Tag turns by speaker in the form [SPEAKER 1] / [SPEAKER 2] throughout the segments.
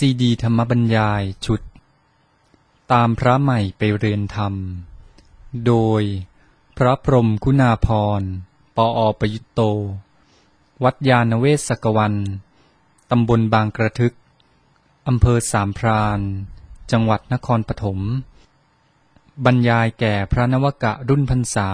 [SPEAKER 1] ซีดีธรรมบรรยายชุดตามพระใหม่ไปเรียนธรรมโดยพระพรหมคุณาภรณ์ ปอ.ประยุตโต วัดยานเวศกวัน ตำบลบางกระทึก อำเภอสามพราน จังหวัดนครปฐม บรรยายแก่พระนวกะรุ่นพรรษา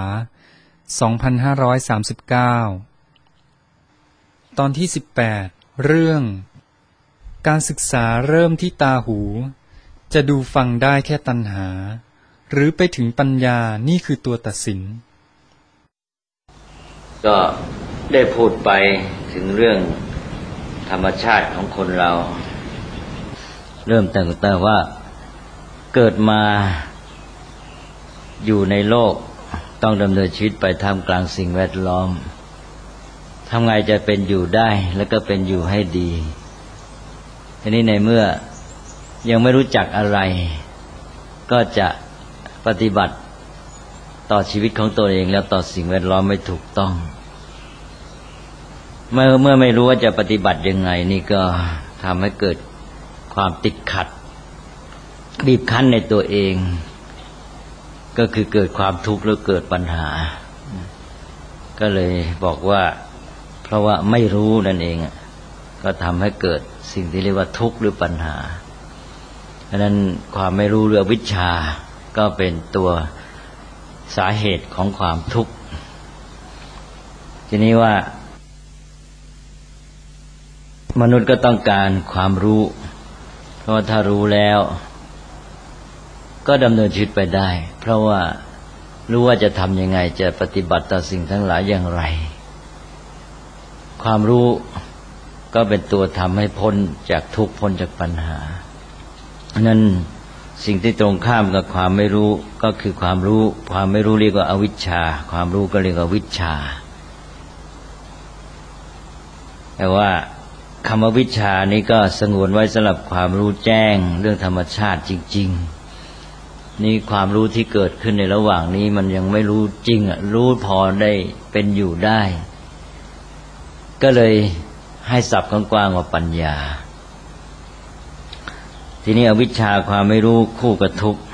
[SPEAKER 1] 2539 ตอนที่ 18 เรื่องการศึกษาเริ่มที่ตาหูจะดูฟังได้แค่ตัณหาหรือไปถึงปัญญานี่คือตัวตัดสิน
[SPEAKER 2] ก็ได้พูดไปถึงเรื่องธรรมชาติของคนเราเริ่มตั้งแต่ว่าเกิดมาอยู่ในโลกต้องดำเนินชีวิตไปท่ามกลางสิ่งแวดล้อมทำไงจะเป็นอยู่ได้แล้วก็เป็นอยู่ให้ดีทีนี้ในเมื่อยังไม่รู้จักอะไรก็จะปฏิบัติต่อชีวิตของตัวเองแล้วต่อสิ่งแวดล้อมไม่ถูกต้องเมื่อไม่รู้ว่าจะปฏิบัติยังไงนี่ก็ทำให้เกิดความติดขัดบีบคั้นในตัวเองก็คือเกิดความทุกข์แล้วเกิดปัญหาก็เลยบอกว่าเพราะว่าไม่รู้นั่นเองก็ทำให้เกิดสิ่งที่เรียกว่าทุกข์หรือปัญหาเพราะนั้นความไม่รู้เรื่องวิชาก็เป็นตัวสาเหตุของความทุกข์ทีนี้ว่ามนุษย์ก็ต้องการความรู้เพราะว่าถ้ารู้แล้วก็ดำเนินชีวิตไปได้เพราะว่ารู้ว่าจะทำยังไงจะปฏิบัติต่อสิ่งทั้งหลายอย่างไรความรู้ก็เป็นตัวทำให้พ้นจากทุกข์พ้นจากปัญหานั้นสิ่งที่ตรงข้ามกับความไม่รู้ก็คือความรู้ความไม่รู้เรียกว่าอวิชชาความรู้ก็เรียกว่าวิชชาแต่ว่าคำว่าวิชชานี้ก็สงวนไว้สำหรับความรู้แจ้งเรื่องธรรมชาติจริงๆนี่ความรู้ที่เกิดขึ้นในระหว่างนี้มันยังไม่รู้จริงรู้พอได้เป็นอยู่ได้ก็เลยให้ศัพท์กว้างๆว่าปัญญาทีนี้อวิชชาความไม่รู้คู่กับทุกข์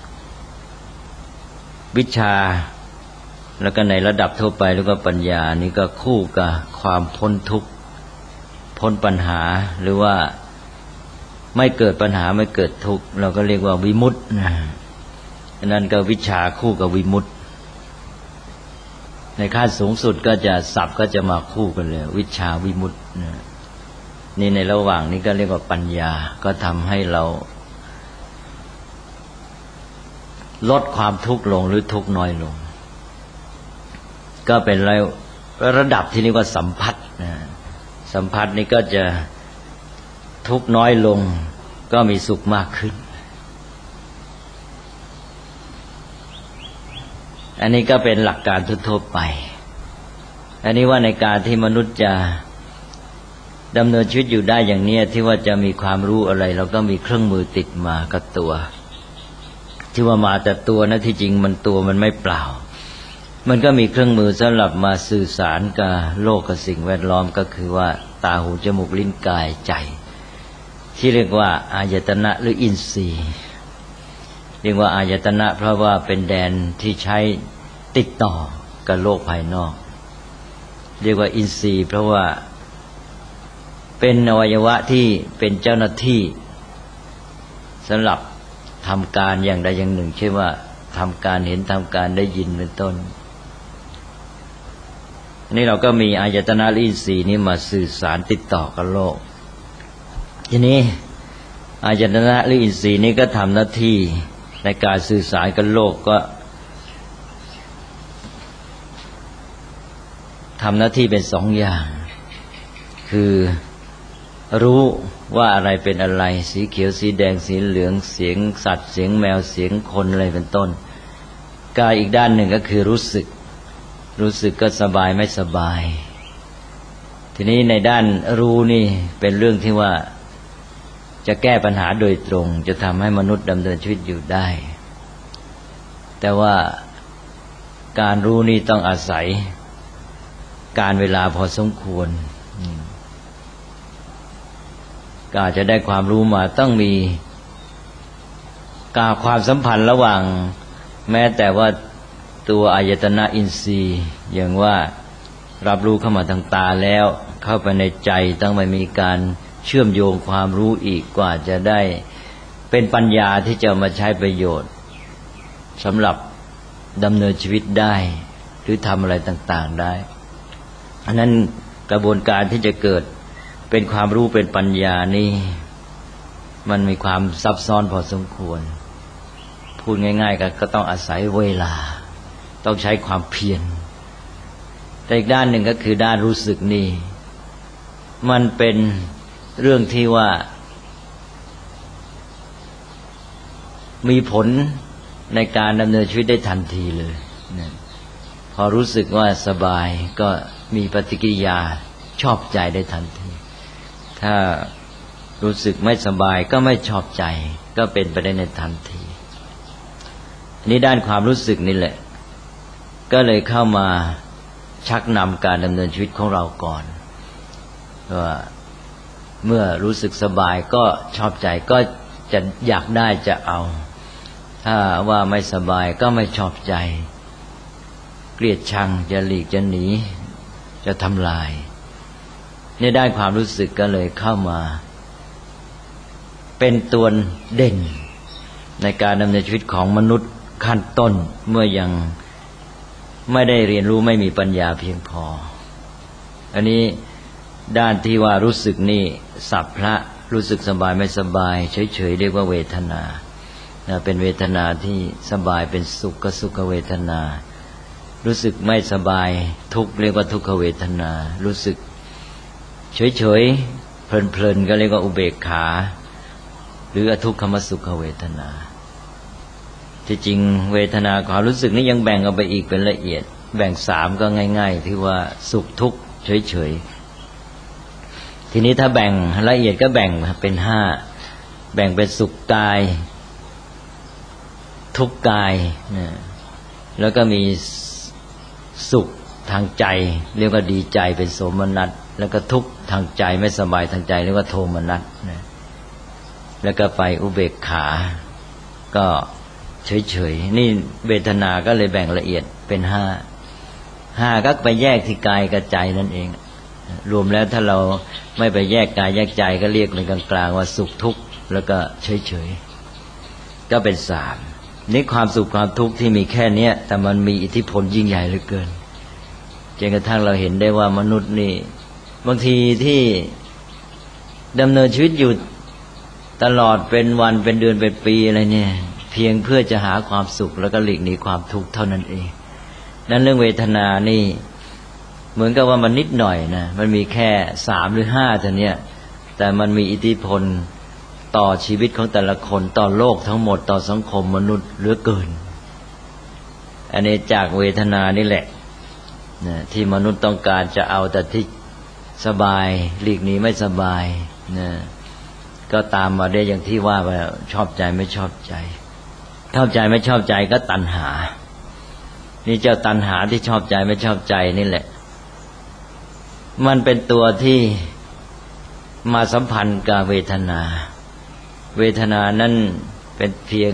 [SPEAKER 2] วิชชาแล้วก็ในระดับทั่วไปแล้วก็ปัญญานี่ก็คู่กับความพ้นทุกข์พ้นปัญหาหรือว่าไม่เกิดปัญหาไม่เกิดทุกข์เราก็เรียกว่าวิมุตตินั่นก็วิชชาคู่กับวิมุตติในขั้นสูงสุดก็จะศัพท์ก็จะมาคู่กันเลยวิชชาวิมุตตินี่ในระหว่างนี้ก็เรียกว่าปัญญาก็ทำให้เราลดความทุกข์ลงหรือทุกข์น้อยลงก็เป็นระดับที่เรียกว่าสัมผัสสัมผัสนี้ก็จะทุกข์น้อยลงก็มีสุขมากขึ้นอันนี้ก็เป็นหลักการทั่วๆไปอันนี้ว่าในการที่มนุษย์จะดำเนินชีวิตอยู่ได้อย่างนี้ที่ว่าจะมีความรู้อะไรเราก็มีเครื่องมือติดมากับตัวที่ว่ามาแต่ตัวนะที่จริงมันตัวมันไม่เปล่ามันก็มีเครื่องมือสำหรับมาสื่อสารกับโลกกับสิ่งแวดล้อมก็คือว่าตาหูจมูกลิ้นกายใจที่เรียกว่าอายตนะหรืออินทรีย์เรียกว่าอายตนะเพราะว่าเป็นแดนที่ใช้ติดต่อกับโลกภายนอกเรียกว่าอินทรีย์เพราะว่าเป็นอวัยวะที่เป็นเจ้าหน้าที่สำหรับทำการอย่างใดอย่างหนึ่งเช่นว่าทำการเห็นทำการได้ยินเป็นต้นนี่เราก็มีอายตนะอินทรีย์นี้มาสื่อสารติดต่อกับโลกทีนี้อายตนะอินทรีย์นี้ก็ทำหน้าที่ในการสื่อสารกับโลกก็ทำหน้าที่เป็นสองอย่างคือรู้ว่าอะไรเป็นอะไรสีเขียวสีแดงสีเหลืองเสียงสัตว์เสียงแมวเสียงคนอะไรเป็นต้นกายอีกด้านหนึ่งก็คือรู้สึกก็สบายไม่สบายทีนี้ในด้านรู้นี่เป็นเรื่องที่ว่าจะแก้ปัญหาโดยตรงจะทำให้มนุษย์ดำเนินชีวิตอยู่ได้แต่ว่าการรู้นี่ต้องอาศัยการเวลาพอสมควรก็อาจจะได้ความรู้มาต้องมีความสัมพันธ์ระหว่างแม้แต่ว่าตัวอายตนะอินทรีย์อย่างว่ารับรู้เข้ามาทางตาแล้วเข้าไปในใจต้องไม่มีการเชื่อมโยงความรู้อีกกว่าจะได้เป็นปัญญาที่จะมาใช้ประโยชน์สำหรับดำเนินชีวิตได้หรือทำอะไรต่างๆได้อันนั้นกระบวนการที่จะเกิดเป็นความรู้เป็นปัญญานี่มันมีความซับซ้อนพอสมควรพูดง่ายๆก็ต้องอาศัยเวลาต้องใช้ความเพียรแต่อีกด้านหนึ่งก็คือด้านรู้สึกนี่มันเป็นเรื่องที่ว่ามีผลในการดำเนินชีวิตได้ทันทีเลยนะพอรู้สึกว่าสบายก็มีปฏิกิริยาชอบใจได้ทันทีถ้ารู้สึกไม่สบายก็ไม่ชอบใจก็เป็นไปได้ในทันทีนี่ด้านความรู้สึกนี่แหละก็เลยเข้ามาชักนำการดำเนินชีวิตของเราก่อนว่าเมื่อรู้สึกสบายก็ชอบใจก็จะอยากได้จะเอาถ้าว่าไม่สบายก็ไม่ชอบใจเกลียดชังจะหลีกจะหนีจะทำลายนี่ด้านความรู้สึกก็เลยเข้ามาเป็นตัวเด่นในการดำเนินชีวิตของมนุษย์ขั้นต้นเมื่อยังไม่ได้เรียนรู้ไม่มีปัญญาเพียงพออันนี้ด้านที่ว่ารู้สึกนี่สัพพะรู้สึกสบายไม่สบายเฉยๆเรียกว่าเวทนาเป็นเวทนาที่สบายเป็นสุขก็สุขเวทนารู้สึกไม่สบายทุกข์เรียกว่าทุกขเวทนารู้สึกเฉยๆเพลินๆก็เรียกว่าอุเบกขาหรืออทุกขมสุขเวทนาที่จริงเวทนาความรู้สึกนี้ยังแบ่งออกไปอีกเป็นละเอียดแบ่ง3ก็ง่ายๆที่ว่าสุขทุกข์เฉยๆทีนี้ถ้าแบ่งละเอียดก็แบ่งเป็น5แบ่งเป็นสุขกายทุกข์กายแล้วก็มีสุขทางใจเรียกว่าดีใจเป็นโสมนัสแล้วก็ทุกข์ทางใจไม่สบายทางใจเรียกว่าโทมนัสแล้วก็ไปอุเบกขาก็เฉยๆนี่เวทนาก็เลยแบ่งละเอียดเป็น5ก็ไปแยกที่กายกับใจนั่นเองรวมแล้วถ้าเราไม่ไปแยกกายแยกใจก็เรียกเป็นกลางๆว่าสุขทุกข์แล้วก็เฉยๆก็เป็น3นี่ความสุขความทุกข์ที่มีแค่นี้แต่มันมีอิทธิพลยิ่งใหญ่เหลือเกินจนกระทั่งเราเห็นได้ว่ามนุษย์นี่บางทีที่ดำเนินชีวิตอยู่ตลอดเป็นวันเป็นเดือนเป็นปีอะไรเนี่ยเพียงเพื่อจะหาความสุขแล้วก็หลีกหนีความทุกข์เท่านั้นเองนั้นเรื่องเวทนานี่เหมือนกับว่ามันนิดหน่อยนะมันมีแค่3หรือ5เท่านี้แต่มันมีอิทธิพลต่อชีวิตของแต่ละคนต่อโลกทั้งหมดต่อสังคมมนุษย์เหลือเกินอันนี้จากเวทนานี่แหละนะที่มนุษย์ต้องการจะเอาแต่ที่สบายหลีกหนีไม่สบายนะก็ตามมาได้อย่างที่ว่าไปชอบใจไม่ชอบใจชอบใจไม่ชอบใจก็ตัณหานี่เจ้าตัณหาที่ชอบใจไม่ชอบใจนี่แหละมันเป็นตัวที่มาสัมพันธ์กับเวทนาเวทนานั้นเป็นเพียง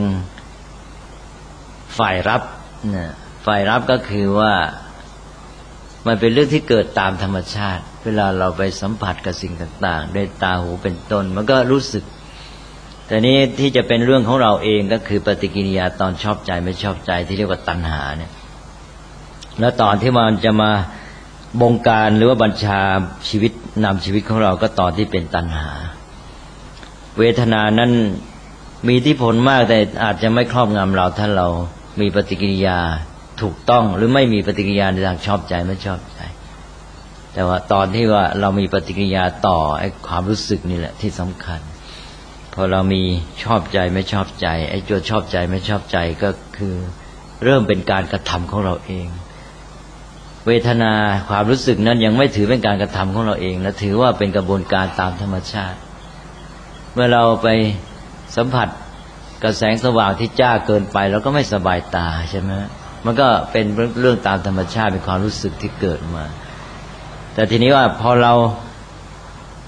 [SPEAKER 2] ฝ่ายรับนะฝ่ายรับก็คือว่ามันเป็นเรื่องที่เกิดตามธรรมชาติเวลาเราไปสัมผัสกับสิ่งต่างๆด้วยตาหูเป็นต้นมันก็รู้สึกแต่นี้ที่จะเป็นเรื่องของเราเองก็คือปฏิกิริยาตอนชอบใจไม่ชอบใจที่เรียกว่าตัณหาเนี่ยแล้วตอนที่มันจะมาบงการหรือว่าบัญชาชีวิตนำชีวิตของเราก็ตอนที่เป็นตัณหาเวทนานั้นมีอิทธิพลมากแต่อาจจะไม่ครอบงำเราถ้าเรามีปฏิกิริยาถูกต้องหรือไม่มีปฏิกิริยาในทางชอบใจไม่ชอบใจแต่ว่าตอนที่ว่าเรามีปฏิกิริยาต่อไอ้ความรู้สึกนี่แหละที่สำคัญพอเรามีชอบใจไม่ชอบใจไอ้ตัวชอบใจไม่ชอบใจก็คือเริ่มเป็นการกระทำของเราเองเวทนาความรู้สึกนั้นยังไม่ถือเป็นการกระทำของเราเองและถือว่าเป็นกระบวนการตามธรรมชาติเมื่อเราไปสัมผัสกับแสงสว่างที่จ้าเกินไปเราก็ไม่สบายตาใช่ไหมมันก็เป็นเรื่องตามธรรมชาติเป็นความรู้สึกที่เกิดมาแต่ทีนี้ว่าพอเรา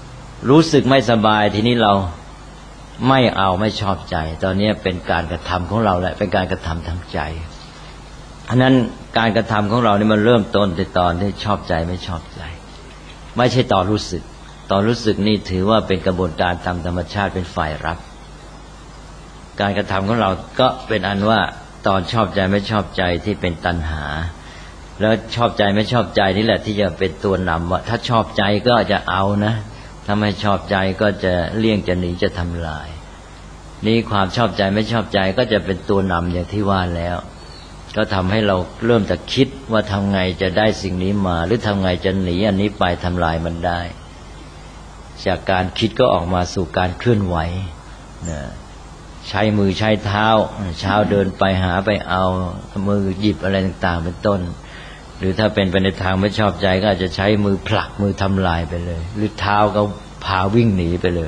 [SPEAKER 2] รู้สึกไม่สบายทีนี้เราไม่เอาไม่ชอบใจตอนนี้เป็นการกระทำของเราแหละเป็นการกระทำทางใจอันนั้นการกระทำของเรานี่มันเริ่มต้นในตอนที่ชอบใจไม่ชอบใจไม่ใช่ตอนรู้สึกตอนรู้สึกนี่ถือว่าเป็นกระบวนการตามธรรมชาติเป็นฝ่ายรับการกระทำของเราก็เป็นอันว่าตอนชอบใจไม่ชอบใจที่เป็นตัณหาแล้วชอบใจไม่ชอบใจนี่แหละที่จะเป็นตัวนำว่าถ้าชอบใจก็จะเอานะถ้าไม่ชอบใจก็จะเลี่ยงจะหนีจะทำลายนี่ความชอบใจไม่ชอบใจก็จะเป็นตัวนำอย่างที่ว่าแล้วก็ทำให้เราเริ่มจะคิดว่าทำไงจะได้สิ่งนี้มาหรือทำไงจะหนีอันนี้ไปทำลายมันได้จากการคิดก็ออกมาสู่การเคลื่อนไหวนะใช้มือใช้เท้าเช้าเดินไปหาไปเอามือหยิบอะไรต่างๆเป็นต้นหรือถ้าเป็นไปในทางไม่ชอบใจก็อาจจะใช้มือผลักมือทำลายไปเลยหรือเท้าก็พาวิ่งหนีไปเลย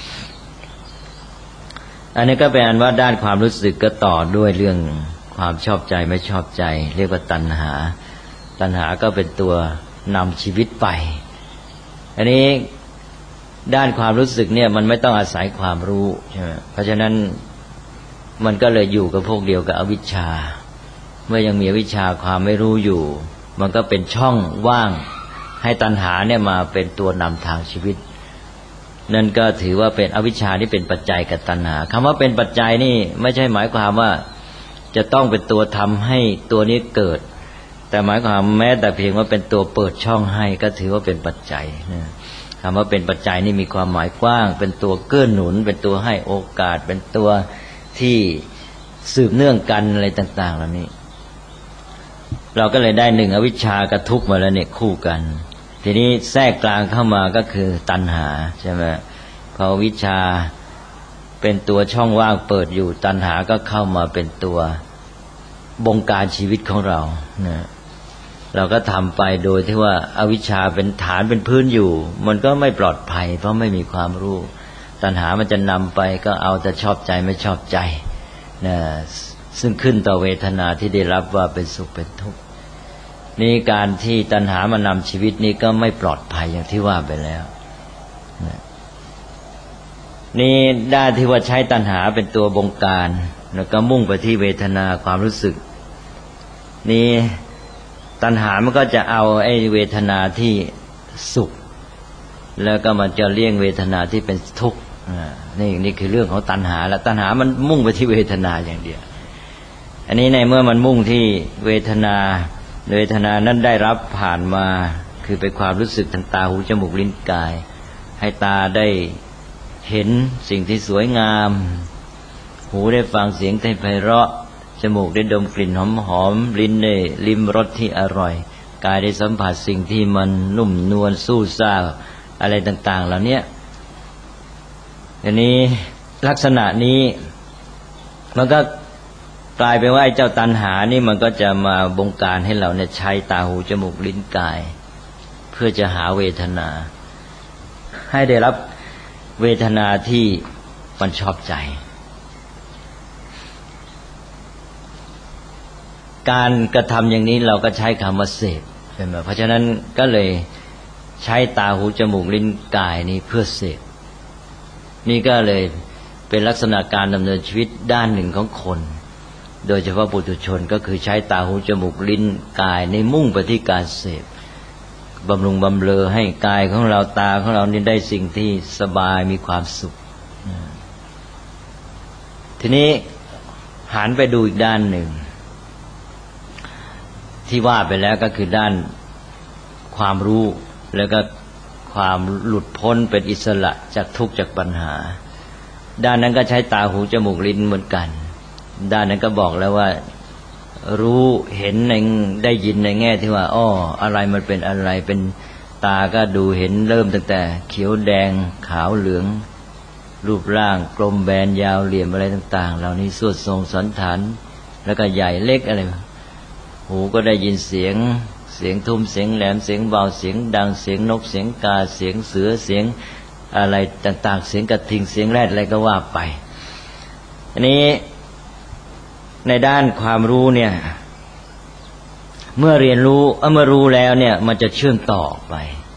[SPEAKER 2] อันนี้ก็เป็นอันว่าด้านความรู้สึกก็ต่อด้วยเรื่องความชอบใจไม่ชอบใจเรียกว่าตัณหาตัณหาก็เป็นตัวนำชีวิตไปอันนี้ด้านความรู้สึกเนี่ยมันไม่ต้องอาศัยความรู้ใช่ไหมเพราะฉะนั้นมันก็เลยอยู่กับพวกเดียวกับอวิชชาเมื่อยังมีอวิชชาความไม่รู้อยู่มันก็เป็นช่องว่างให้ตัณหาเนี่ยมาเป็นตัวนำทางชีวิตนั่นก็ถือว่าเป็นอวิชชาที่เป็นปัจจัยกับตัณหาคำว่าเป็นปัจจัยนี่ไม่ใช่หมายความว่าจะต้องเป็นตัวทำให้ตัวนี้เกิดแต่หมายความแม้แต่เพียงว่าเป็นตัวเปิดช่องให้ก็ถือว่าเป็นปัจจัยนะคำว่าเป็นปัจจัยนี่มีความหมายกว้างเป็นตัวเกื้อหนุนเป็นตัวให้โอกาสเป็นตัวที่สืบเนื่องกันอะไรต่างๆเหล่านี้เราก็เลยได้หนึ่งอวิชชากับทุกข์มาแล้วเนี่ยคู่กันทีนี้แทรกกลางเข้ามาก็คือตัณหาใช่ไหมพอวิชชาเป็นตัวช่องว่างเปิดอยู่ตัณหาก็เข้ามาเป็นตัวบงการชีวิตของเรานะเราก็ทำไปโดยที่ว่าอวิชชาเป็นฐานเป็นพื้นอยู่มันก็ไม่ปลอดภัยเพราะไม่มีความรู้ตัณหามันจะนำไปก็เอาแต่ชอบใจไม่ชอบใจนะซึ่งขึ้นต่อเวทนาที่ได้รับว่าเป็นสุขเป็นทุกข์นี่การที่ตัณหามานำชีวิตนี้ก็ไม่ปลอดภัยอย่างที่ว่าไปแล้วนะนี่ด้านที่ว่าใช้ตัณหาเป็นตัวบงการแล้วก็มุ่งไปที่เวทนาความรู้สึกนี่ตัณหามันก็จะเอาไอ้เวทนาที่สุขแล้วก็มันจะเลี่ยงเวทนาที่เป็นทุกข์นี่คือเรื่องของตัณหาแล้วตัณหามันมุ่งไปที่เวทนาอย่างเดียวอันนี้ในเมื่อมันมุ่งที่เวทนานั้นได้รับผ่านมาคือเป็นความรู้สึกทางตาหูจมูกลิ้นกายให้ตาได้เห็นสิ่งที่สวยงามหูได้ฟังเสียงที่ไพเราะจมูกได้ดมกลิ่นหอมๆลิ้นได้ลิ้มรสที่อร่อยกายได้สัมผัสสิ่งที่มันนุ่มนวลสู้ซ่าอะไรต่างๆเหล่านี้อันนี้ลักษณะนี้มันก็กลายเป็นว่าไอ้เจ้าตัณหานี่มันก็จะมาบงการให้เราเนี่ยใช้ตาหูจมูกลิ้นกายเพื่อจะหาเวทนาให้ได้รับเวทนาที่มันชอบใจการกระทำอย่างนี้เราก็ใช้คำว่าเสพใช่ไหมเพราะฉะนั้นก็เลยใช้ตาหูจมูกลิ้นกายนี้เพื่อเสพนี่ก็เลยเป็นลักษณะการดำเนินชีวิตด้านหนึ่งของคนโดยเฉพาะปุถุชนก็คือใช้ตาหูจมูกลิ้นกายในมุ่งไปที่การเสพบำรุงบำเรอให้กายของเราตาของเรานี่ได้สิ่งที่สบายมีความสุขทีนี้หันไปดูอีกด้านหนึ่งที่ว่าไปแล้วก็คือด้านความรู้แล้วก็ความหลุดพ้นเป็นอิสระจากทุกข์จากปัญหาด้านนั้นก็ใช้ตาหูจมูกลิ้นเหมือนกันด้านนั้นก็บอกแล้วว่ารู้เห็นในได้ยินในแง่ที่ว่าอะไรมันเป็นอะไรเป็นตาก็ดูเห็นเริ่มตั้งแต่เขียวแดงขาวเหลืองรูปร่างกลมแบนยาวเหลี่ยมอะไรต่างๆเหล่านี้สวดทรงสันฐานแล้วก็ใหญ่เล็กอะไรหูก็ได้ยินเสียงทุ้มเสียงแหลมเสียงเบาเสียงดังเสียงนกเสียงกาเสียงเสือเสียงอะไรต่างๆเสียงกระทิงเสียงแรดอะไรก็ว่าไปอันนี้ในด้านความรู้เนี่ยเมื่อรู้แล้วเนี่ยมันจะเชื่อมต่อไป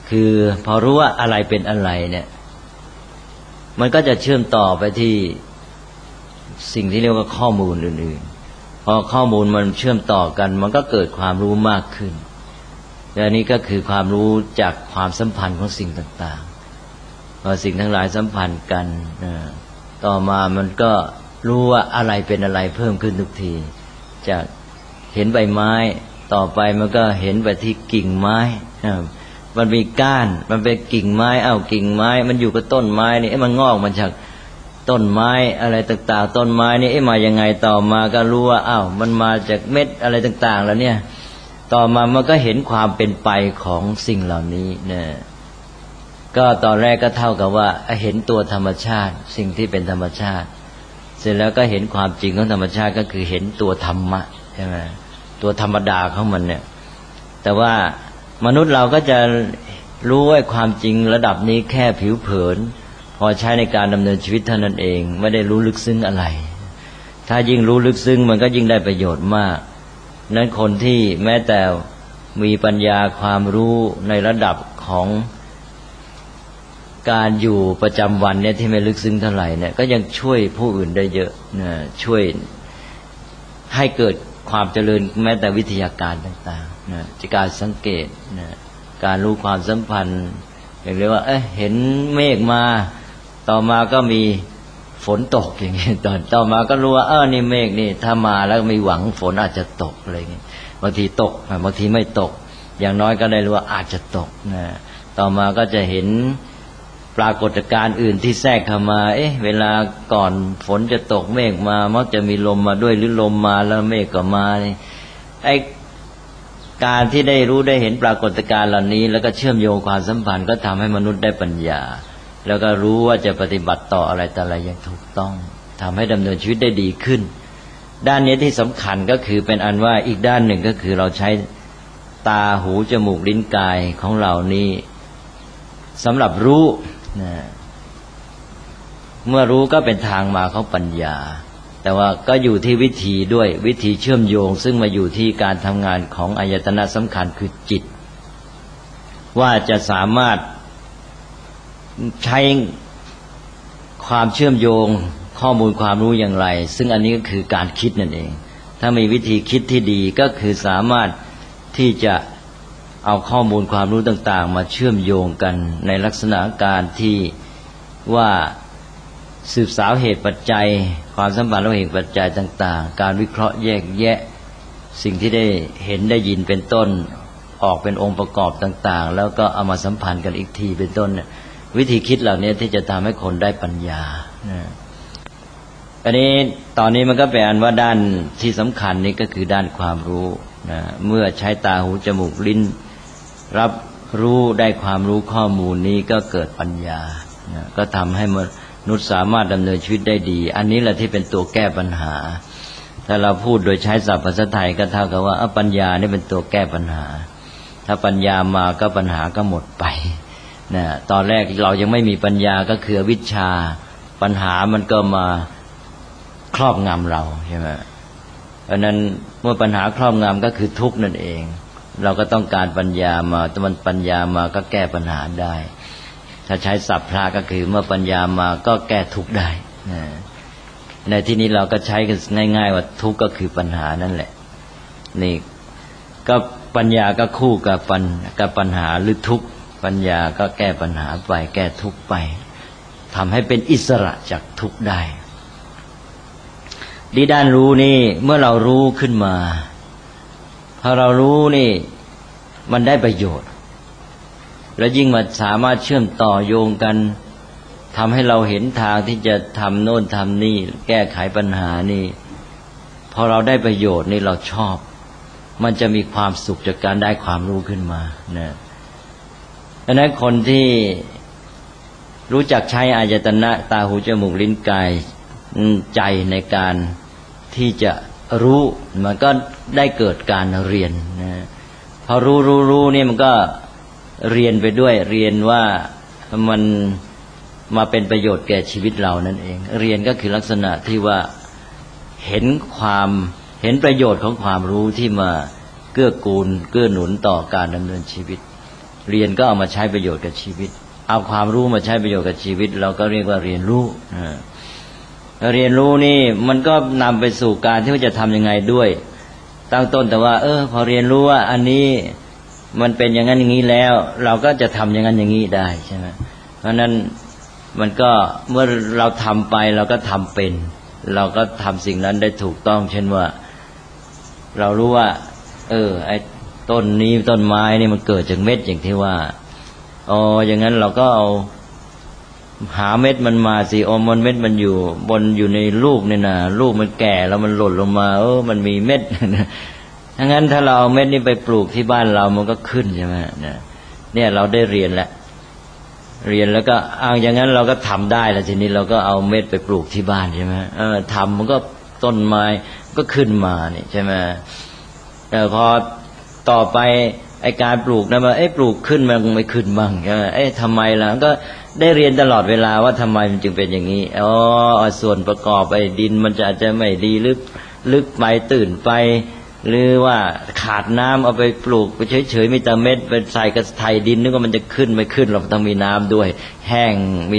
[SPEAKER 2] คือพอรู้ว่าอะไรเป็นอะไรเนี่ยมันก็จะเชื่อมต่อไปที่สิ่งที่เรียกว่าข้อมูลอื่นๆพอข้อมูลมันเชื่อมต่อกันมันก็เกิดความรู้มากขึ้นและนี้ก็คือความรู้จากความสัมพันธ์ของสิ่งต่างๆพอสิ่งทั้งหลายสัมพันธ์กันต่อมามันก็รู้ว่าอะไรเป็นอะไรเพิ่มขึ้นทุกทีจากเห็นใบไม้ต่อไปมันก็เห็นไปที่กิ่งไม้มันมีก้านมันเป็นกิ่งไม้กิ่งไม้มันอยู่กับต้นไม้นี่มันงอกมาจากต้นไม้อะไรต่างๆต้นไม้นี่มายังไงต่อมาก็รู้ว่ามันมาจากเม็ดอะไรต่างๆแล้วเนี่ยต่อมามันก็เห็นความเป็นไปของสิ่งเหล่านี้เนี่ยก็ตอนแรกก็เท่ากับว่าเห็นตัวธรรมชาติสิ่งที่เป็นธรรมชาติเสร็จแล้วก็เห็นความจริงของธรรมชาติก็คือเห็นตัวธรรมะใช่ไหมตัวธรรมดาของมันเนี่ยแต่ว่ามนุษย์เราก็จะรู้ว่าความจริงระดับนี้แค่ผิวเผินพอใช้ในการดำเนินชีวิตเท่านั้นเองไม่ได้รู้ลึกซึ้งอะไรถ้ายิ่งรู้ลึกซึ้งมันก็ยิ่งได้ประโยชน์มากนั้นคนที่แม้แต่มีปัญญาความรู้ในระดับของการอยู่ประจำวันเนี่ยที่ไม่ลึกซึ้งเท่าไหร่เนี่ยก็ยังช่วยผู้อื่นได้เยอะนะช่วยให้เกิดความเจริญแม้แต่วิทยาการต่างๆนะจากการสังเกตนะการรู้ความสัมพันธ์อย่างเรียกว่าเห็นเมฆมาต่อมาก็มีฝนตกอย่างนี้ต่อมาก็รู้ว่านี่เมฆนี่ถ้ามาแล้วมีหวังฝนอาจจะตกอะไรอย่างนี้บางทีตกบางทีไม่ตกอย่างน้อยก็ได้รู้ว่าอาจจะตกนะต่อมาก็จะเห็นปรากฏการณ์อื่นที่แทรกเข้ามาเวลาก่อนฝนจะตกเมฆมามักจะมีลมมาด้วยหรือลมมาแล้วเมฆก็มาการที่ได้รู้ได้เห็นปรากฏการณ์เหล่านี้แล้วก็เชื่อมโยงความสัมพันธ์ก็ทำให้มนุษย์ได้ปัญญาแล้วก็รู้ว่าจะปฏิบัติต่ออะไรแต่อะไรอย่างถูกต้องทำให้ดำเนินชีวิตได้ดีขึ้นด้านนี้ที่สำคัญก็คือเป็นอันว่าอีกด้านหนึ่งก็คือเราใช้ตาหูจมูกลิ้นกายของเรานี้สำหรับรู้เมื่อรู้ก็เป็นทางมาของปัญญาแต่ว่าก็อยู่ที่วิธีด้วยวิธีเชื่อมโยงซึ่งมาอยู่ที่การทำงานของอายตนะสำคัญคือจิตว่าจะสามารถใช้ความเชื่อมโยงข้อมูลความรู้อย่างไรซึ่งอันนี้ก็คือการคิดนั่นเองถ้ามีวิธีคิดที่ดีก็คือสามารถที่จะเอาข้อมูลความรู้ต่างๆมาเชื่อมโยงกันในลักษณะการที่ว่าสืบสาวเหตุปัจจัยความสัมพันธ์ระหว่างเหตุปัจจัยต่างๆการวิเคราะห์แยกแยะสิ่งที่ได้เห็นได้ยินเป็นต้นออกเป็นองค์ประกอบต่างๆแล้วก็เอามาสัมพันธ์กันอีกทีเป็นต้นวิธีคิดเหล่านี้ที่จะทำให้คนได้ปัญญาอันนี้ตอนนี้มันก็เป็นอันว่าด้านที่สำคัญนี้ก็คือด้านความรู้เมื่อใช้ตาหูจมูกลิ้นรับรู้ได้ความรู้ข้อมูลนี้ก็เกิดปัญญาก็ทำให้มนุษย์สามารถดำเนินชีวิตได้ดีอันนี้แหละที่เป็นตัวแก้ปัญหาถ้าเราพูดโดยใช้ศัพท์ภาษาไทยก็เท่ากับว่าปัญญานี่เป็นตัวแก้ปัญหาถ้าปัญญามาก็ปัญหาก็หมดไปตอนแรกเรายังไม่มีปัญญาก็คือวิชชาปัญหามันก็มาครอบงำเราใช่ไหมเพราะนั้นเมื่อปัญหาครอบงำก็คือทุกข์นั่นเองเราก็ต้องการปัญญามาแต่มันปัญญามาก็แก้ปัญหาได้ถ้าใช้ศัพท์พระก็คือเมื่อปัญญามาก็แก้ทุกข์ได้ในที่นี้เราก็ใช้กันง่ายๆว่าทุกข์ก็คือปัญหานั่นแหละนี่ก็ปัญญาก็คู่กับปัญหาหรือทุกข์ปัญญาก็แก้ปัญหาไปแก้ทุกข์ไปทำให้เป็นอิสระจากทุกข์ได้ดีด้านรู้นี่เมื่อเรารู้ขึ้นมาพอเรารู้นี่มันได้ประโยชน์แล้วยิ่งมาสามารถเชื่อมต่อโยงกันทำให้เราเห็นทางที่จะทำโน่นทำนี่แก้ไขปัญหานี่พอเราได้ประโยชน์นี่เราชอบมันจะมีความสุขจากการได้ความรู้ขึ้นมาดังนั้นคนที่รู้จักใช้อายตนะตาหูจมูกลิ้นกายใจในการที่จะรู้มันก็ได้เกิดการเรียนพอรู้นี่มันก็เรียนไปด้วยเรียนว่ามันมาเป็นประโยชน์แก่ชีวิตเรานั่นเองเรียนก็คือลักษณะที่ว่าเห็นประโยชน์ของความรู้ที่มาเกื้อกูลเกื้อหนุนต่อการดำเนินชีวิตเรียนก็เอามาใช้ประโยชน์กับชีวิตเอาความรู้มาใช้ประโยชน์กับชีวิตเราก็เรียกว่าเรียนรู้เรียนรู้นี่มันก็นำไปสู่การที่จะทำยังไงด้วยตั้งต้นแต่ว่าพอเรียนรู้ว่าอันนี้มันเป็นอย่างนั้นอย่างนี้แล้วเราก็จะทำอย่างนั้นอย่างนี้ได้ใช่ไหมเพราะนั้นมันก็เมื่อเราทำไปเราก็ทำเป็นเราก็ทำสิ่งนั้นได้ถูกต้องเช่นว่าเรารู้ว่าไอ้ต้นนี้ต้นไม้นี่มันเกิดจากเม็ดอย่างที่ว่าอย่างนั้นเราก็เอาหาเม็ดมันมาสิมันเม็ดมันอยู่ในลูกนี่นะลูกมันแก่แล้วมันหล่นลงมามันมีเม็ดถ้างั้นถ้าเราเอาเม็ดนี้ไปปลูกที่บ้านเรามันก็ขึ้นใช่ไหมเนี่ยเราได้เรียนแล้วแล้วก็อย่างนั้นเราก็ทำได้แล้วทีนี้เราก็เอาเม็ดไปปลูกที่บ้านใช่ไหมทำมันก็ต้นไม้ก็ขึ้นมานี่ใช่ไหมแต่พอต่อไปไอ้การปลูกนะว่าปลูกขึ้นมันไม่ขึ้นบ้างใช่ไหมทำไมล่ะก็ได้เรียนตลอดเวลาว่าทำไมมันจึงเป็นอย่างนี้ส่วนประกอบไอ้ดินมันอาจจะไม่ดีลึกไปตื่นไปหรือว่าขาดน้ำเอาไปปลูกไปเฉยๆมีแต่เม็ดไปใส่กระไถดินนึกว่ามันจะขึ้นไม่ขึ้นหรอกต้องมีน้ำด้วยแห้งมี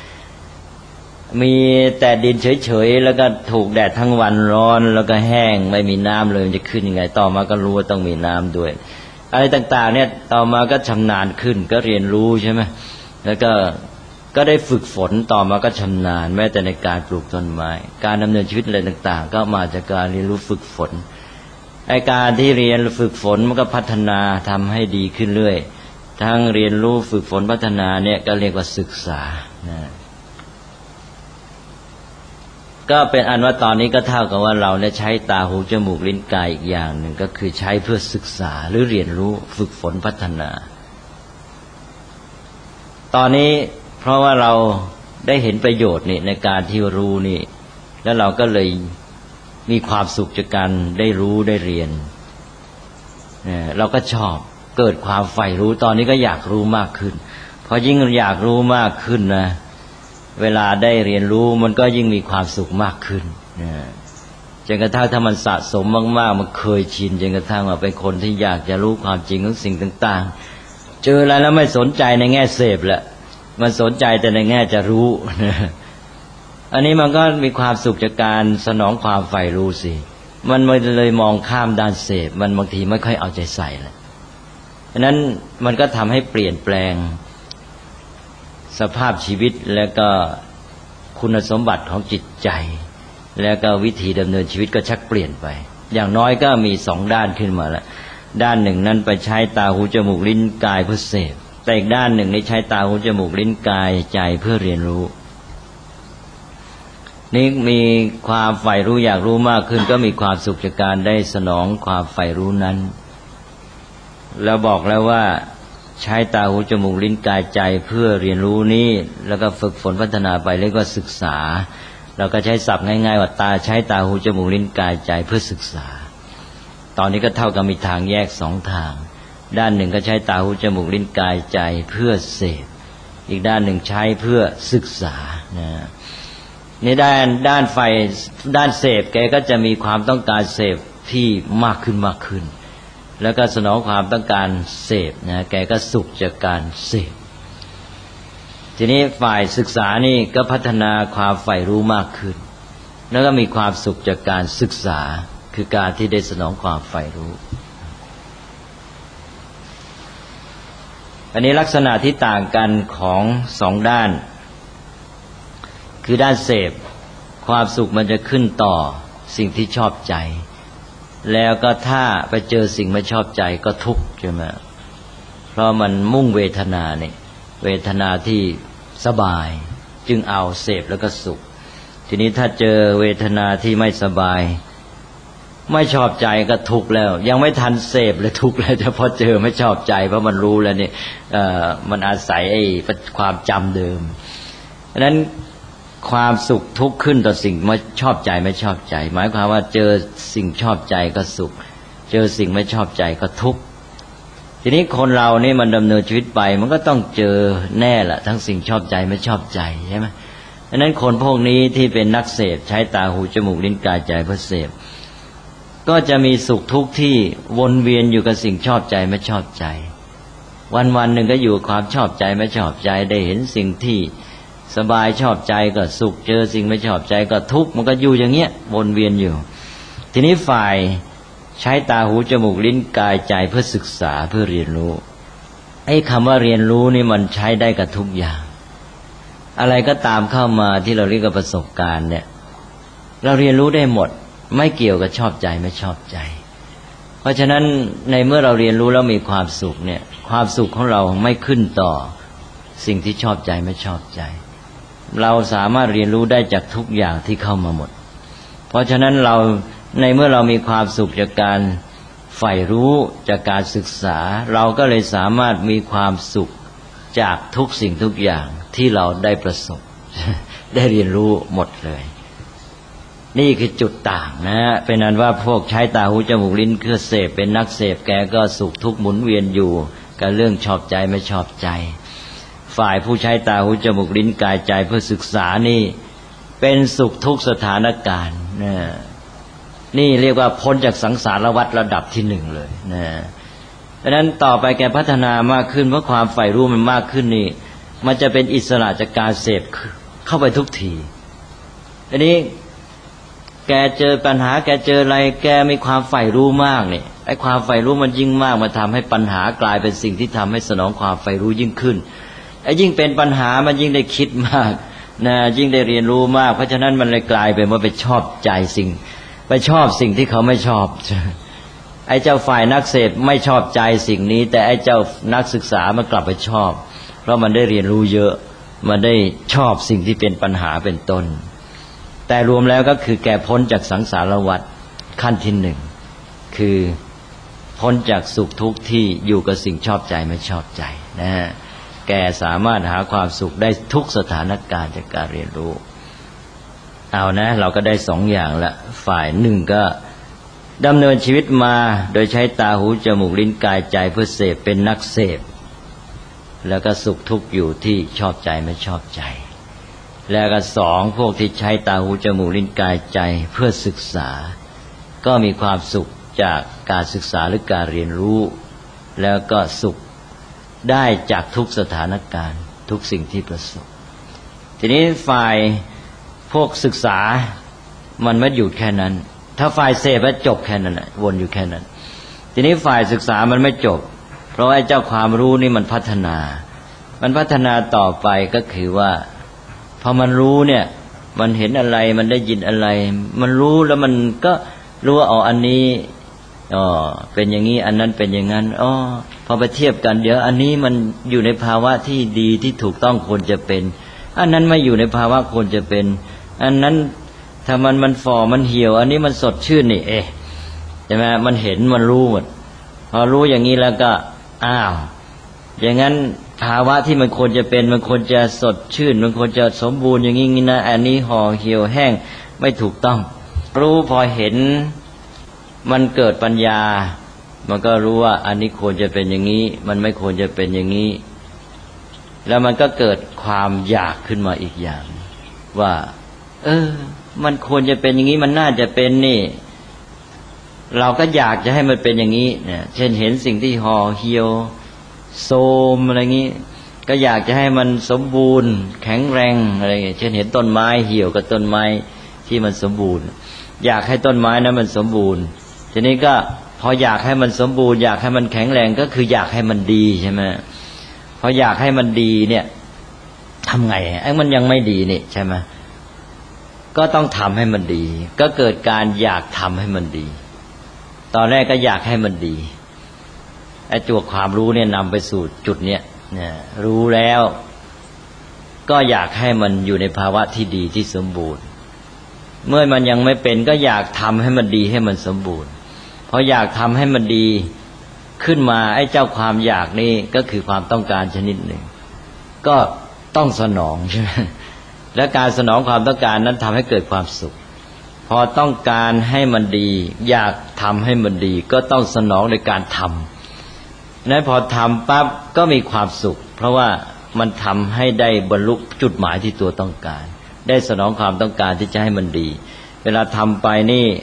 [SPEAKER 2] แต่ดินเฉยๆแล้วก็ถูกแดดทั้งวันร้อนแล้วก็แห้งไม่มีน้ำเลยมันจะขึ้นยังไงต่อมาก็รู้ว่าต้องมีน้ำด้วยอะไรต่างๆเนี่ยต่อมาก็ชำนาญขึ้นก็เรียนรู้ใช่ไหมแล้วก็ได้ฝึกฝนต่อมาก็ชำนาญแม้แต่ในการปลูกต้นไม้การดำเนินชีวิตอะไรต่างๆก็มาจากการเรียนรู้ฝึกฝนไอ้การที่เรียนฝึกฝนมันก็พัฒนาทำให้ดีขึ้นเรื่อยทั้งเรียนรู้ฝึกฝนพัฒนาเนี่ยก็เรียกว่าศึกษาก็เป็นอันว่าตอนนี้ก็เท่ากับว่าเราเนี่ยใช้ตาหูจมูกลิ้นกายอีกอย่างหนึ่งก็คือใช้เพื่อศึกษาหรือเรียนรู้ฝึกฝนพัฒนาตอนนี้เพราะว่าเราได้เห็นประโยชน์นี่ในการที่รู้นี่แล้วเราก็เลยมีความสุขจากการได้รู้ได้เรียนเราก็ชอบเกิดความใฝ่รู้ตอนนี้ก็อยากรู้มากขึ้นพอยิ่งอยากรู้มากขึ้นนะเวลาได้เรียนรู้มันก็ยิ่งมีความสุขมากขึ้นจนกระทั่งถ้ามันสะสมมากๆมันเคยชินจนกระทั่งว่าเป็นคนที่อยากจะรู้ความจริงของสิ่งต่างๆเจออะไรแล้วไม่สนใจในแง่เสพละมันสนใจแต่ในแง่จะรู้อันนี้มันก็มีความสุขจากการสนองความใฝ่รู้สิมันเลยมองข้ามด้านเสพมันบางทีไม่ค่อยเอาใจใส่เลยฉะนั้นมันก็ทำให้เปลี่ยนแปลงสภาพชีวิตแล้วก็คุณสมบัติของจิตใจแล้วก็วิธีดำเนินชีวิตก็ชักเปลี่ยนไปอย่างน้อยก็มีสองด้านขึ้นมาแล้วด้านหนึ่งนั้นไปใช้ตาหูจมูกลิ้นกายเพื่อเสพแต่อีกด้านหนึ่งนี่ใช้ตาหูจมูกลิ้นกายใจเพื่อเรียนรู้นี่มีความใฝ่รู้อยากรู้มากขึ้นก็มีความสุขจากการได้สนองความใฝ่รู้นั้นแล้วบอกแล้วว่าใช้ตาหูจมูกลิ้นกายใจเพื่อเรียนรู้นี้แล้วก็ฝึกฝนพัฒนาไปเรียกว่าศึกษาเราก็ใช้ศัพท์ง่ายๆว่าใช้ตาหูจมูกลิ้นกายใจเพื่อศึกษาตอนนี้ก็เท่ากับมีทางแยกสองทางด้านหนึ่งก็ใช้ตาหูจมูกลิ้นกายใจเพื่อเสพอีกด้านหนึ่งใช้เพื่อศึกษาในด้านฝ่ายด้านเสพแกก็จะมีความต้องการเสพที่มากขึ้นแล้วก็สนองความต้องการเสพแกก็สุขจากการเสพทีนี้ฝ่ายศึกษานี่ก็พัฒนาความใฝ่รู้มากขึ้นแล้วก็มีความสุขจากการศึกษาคือการที่ได้สนองความใฝ่รู้อันนี้ลักษณะที่ต่างกันของสองด้านคือด้านเสพความสุขมันจะขึ้นต่อสิ่งที่ชอบใจแล้วก็ถ้าไปเจอสิ่งไม่ชอบใจก็ทุกข์ใช่ไหมเพราะมันมุ่งเวทนาเนี่ยเวทนาที่สบายจึงเอาเสพแล้วก็สุขทีนี้ถ้าเจอเวทนาที่ไม่สบายไม่ชอบใจก็ทุกข์แล้วยังไม่ทันเสพเลยทุกข์แล้วจะพอเจอไม่ชอบใจเพราะมันรู้แล้วเนี่ยมันอาศัยไอ้ความจำเดิมเพราะฉะนั้นความสุขทุกข์ขึ้นต่อสิ่งไม่ชอบใจไม่ชอบใจหมายความว่าเจอสิ่งชอบใจก็สุขเจอสิ่งไม่ชอบใจก็ทุกข์ทีนี้คนเรานี่มันดำเนินชีวิตไปมันก็ต้องเจอแน่ละทั้งสิ่งชอบใจไม่ชอบใจใช่ไหมดังนั้นคนพวกนี้ที่เป็นนักเสพใช้ตาหูจมูกลิ้นกายใจเพื่อเสพก็จะมีสุขทุกข์ที่วนเวียนอยู่กับสิ่งชอบใจไม่ชอบใจวันๆหนึ่งก็อยู่กับความชอบใจไม่ชอบใจได้เห็นสิ่งที่สบายชอบใจก็สุขเจอสิ่งไม่ชอบใจก็ทุกข์มันก็อยู่อย่างเงี้ยวนเวียนอยู่ทีนี้ฝ่ายใช้ตาหูจมูกลิ้นกายใจเพื่อศึกษาเพื่อเรียนรู้ไอ้คำว่าเรียนรู้นี่มันใช้ได้กับทุกอย่างอะไรก็ตามเข้ามาที่เราเรียกว่าประสบการณ์เนี่ยเราเรียนรู้ได้หมดไม่เกี่ยวกับชอบใจไม่ชอบใจเพราะฉะนั้นในเมื่อเราเรียนรู้แล้วมีความสุขเนี่ยความสุขของเราไม่ขึ้นต่อสิ่งที่ชอบใจไม่ชอบใจเราสามารถเรียนรู้ได้จากทุกอย่างที่เข้ามาหมดเพราะฉะนั้นเราในเมื่อเรามีความสุขจากการใฝ่รู้จากการศึกษาเราก็เลยสามารถมีความสุขจากทุกสิ่งทุกอย่างที่เราได้ประสบ ได้เรียนรู้หมดเลยนี่คือจุดต่างนะเป็นนั้นว่าพวกใช้ตาหูจมูกลิ้นเพื่อเสพเป็นนักเสพแกก็สุขทุกข์หมุนเวียนอยู่กับเรื่องชอบใจไม่ชอบใจฝ่ายผู้ใช้ตาหูจมูกลิ้นกายใจเพื่อศึกษานี่เป็นสุขทุกสถานการณ์นี่เรียกว่าพ้นจากสังสารวัฏระดับที่หนึ่งเลยนะดังนั้นต่อไปแกพัฒนามากขึ้นเพราะความใฝ่รู้มันมากขึ้นนี่มันจะเป็นอิสระจากการเสพเข้าไปทุกทีอันนี้แกเจอปัญหาแกเจออะไรแกมีความใฝ่รู้มากนี่ไอ้ความใฝ่รู้มันยิ่งมากมาทำให้ปัญหากลายเป็นสิ่งที่ทำให้สนองความใฝ่รู้ยิ่งขึ้นไอ้ยิ่งเป็นปัญหามันยิ่งได้คิดมากนะยิ่งได้เรียนรู้มากเพราะฉะนั้นมันเลยกลายเป็นว่าไปชอบใจสิ่งไปชอบสิ่งที่เขาไม่ชอบไอ้เจ้าฝ่ายนักเสพไม่ชอบใจสิ่งนี้แต่ไอ้เจ้านักศึกษามันกลับไปชอบเพราะมันได้เรียนรู้เยอะมันได้ชอบสิ่งที่เป็นปัญหาเป็นต้นแต่รวมแล้วก็คือแกพ้นจากสังสารวัฏขั้นที่หนึ่งคือพ้นจากสุขทุกข์ที่อยู่กับสิ่งชอบใจไม่ชอบใจนะฮะแกสามารถหาความสุขได้ทุกสถานการณ์จากการเรียนรู้เอานะเราก็ได้สองอย่างละฝ่ายหนึ่งก็ดำเนินชีวิตมาโดยใช้ตาหูจมูกลิ้นกายใจเพื่อเสพเป็นนักเสพแล้วก็สุขทุกข์อยู่ที่ชอบใจไม่ชอบใจแล้วก็สองพวกที่ใช้ตาหูจมูกลิ้นกายใจเพื่อศึกษาก็มีความสุขจากการศึกษาหรือการเรียนรู้แล้วก็สุขได้จากทุกสถานการณ์ทุกสิ่งที่ประสบทีนี้ฝ่ายพวกศึกษามันไม่หยุดแค่นั้นถ้าฝ่ายเสพแล้วจบแค่นั้นแหละวนอยู่แค่นั้นทีนี้ฝ่ายศึกษามันไม่จบเพราะไอ้เจ้าความรู้นี่มันพัฒนาต่อไปก็คือว่าพอมันรู้เนี่ยมันเห็นอะไรมันได้ยินอะไรมันรู้แล้วมันก็รู้ว่าอันนี้เป็นอย่างนี้อันนั้นเป็นอย่างนั้นพอไปเทียบกันเดี๋ยวอันนี้มันอยู่ในภาวะที่ดีที่ถูกต้องควรจะเป็นอันนั้นไม่อยู่ในภาวะควรจะเป็นอันนั้นถ้ามันฝ่อมันเหี่ยวอันนี้มันสดชื่นนี่ใช่ไหมมันเห็นมันรู้หมดพอรู้อย่างนี้แล้วก็อย่างนั้นภาวะที่มันควรจะเป็นมันควรจะสดชื่นมันควรจะสมบูรณ์อย่างนี้นะอันนี้ห่อเหี่ยวแห้งไม่ถูกต้องรู้พอเห็นมันเกิดปัญญามันก็รู้ว่าอันนี้ควรจะเป็นอย่างนี้มันไม่ควรจะเป็นอย่างนี้แล้วมันก็เกิดความอยากขึ้นมาอีกอย่างว่ามันควรจะเป็นอย่างนี้มันน่าจะเป็นนี่เราก็อยากจะให้มันเป็นอย่างนี้เนี่ยเช่นเห็นสิ่งที่ห่อเหี่ยวโทรมอะไรงี้ก็อยากจะให้มันสมบูรณ์แข็งแรงอะไรอย่างเงี้ยเช่นเห็นต้นไม้เหี่ยวกับต้นไม้ที่มันสมบูรณ์อยากให้ต้นไม้นั้นมันสมบูรณ์ทีนี้ก็พออยากให้มันสมบูรณ์อยากให้มันแข็งแรงก็คืออยากให้มันดีใช่ไหมพออยากให้มันดีเนี่ยทำไงมันยังไม่ดีนี่ใช่ไหมก็ต้องทำให้มันดีก็เกิดการอยากทำให้มันดีตอนแรกก็อยากให้มันดีไอ้ตัวความรู้เนี่ยนำไปสู่จุดเนี้ยรู้แล้วก็อยากให้มันอยู่ในภาวะที่ดีที่สมบูรณ์เมื่อมันยังไม่เป็นก็อยากทำให้มันดีให้มันสมบูรณ์พออยากทำให้มันดีขึ้นมาไอ้เจ้าความอยากนี่ก็คือความต้องการชนิดหนึ่งก็ต้องสนองใช่ไหมและการสนองความต้องการนั้นทำให้เกิดความสุขพอต้องการให้มันดีอยากทำให้มันดีก็ต้องสนองในการทำนั้นพอทำปั๊บก็มีความสุขเพราะว่ามันทำให้ได้บรรลุจุดหมายที่ตัวต้องการได้สนองความต้องการที่จะให้มันดีเวลาทำไปนี่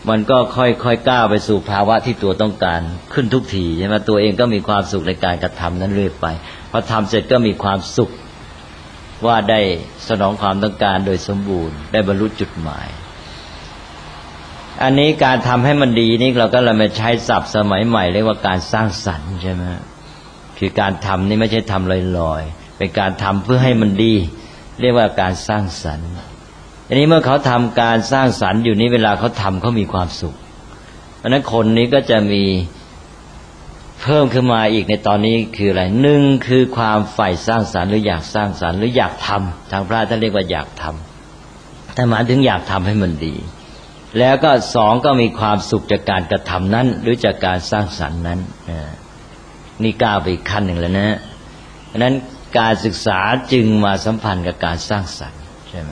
[SPEAKER 2] มันก็ค่อยๆก้าวไปสู่ภาวะที่ตัวต้องการขึ้นทุกทีใช่ไหมตัวเองก็มีความสุขในการกระทำนั้นเรื่อยไปพอทำเสร็จก็มีความสุขว่าได้สนองความต้องการโดยสมบูรณ์ได้บรรลุจุดหมายอันนี้การทำให้มันดีนี่เราก็เลยมาใช้ศัพท์สมัยใหม่เรียกว่าการสร้างสรรค์ใช่ไหมคือการทำนี่ไม่ใช่ทำลอยๆเป็นการทำเพื่อให้มันดีเรียกว่าการสร้างสรรค์อันนี้เมื่อเขาทำการสร้างสรรค์อยู่นี้เวลาเขาทำเขามีความสุขเพราะนั้นคนนี้ก็จะมีเพิ่มขึ้นมาอีกในตอนนี้คืออะไรหนึ่งคือความใฝ่สร้างสรรค์หรืออยากสร้างสรรค์หรืออยากทำทางพระท่านเรียกว่าอยากทำแต่หมายถึงอยากทำให้มันดีแล้วก็สองก็มีความสุขจากการกระทำนั้นหรือจากการสร้างสรรค์นั้นนี่ก้าวไปอีกขั้นหนึ่งแล้วนะเพราะนั้นการศึกษาจึงมาสัมพันธ์กับการสร้างสรรค์ใช่ไหม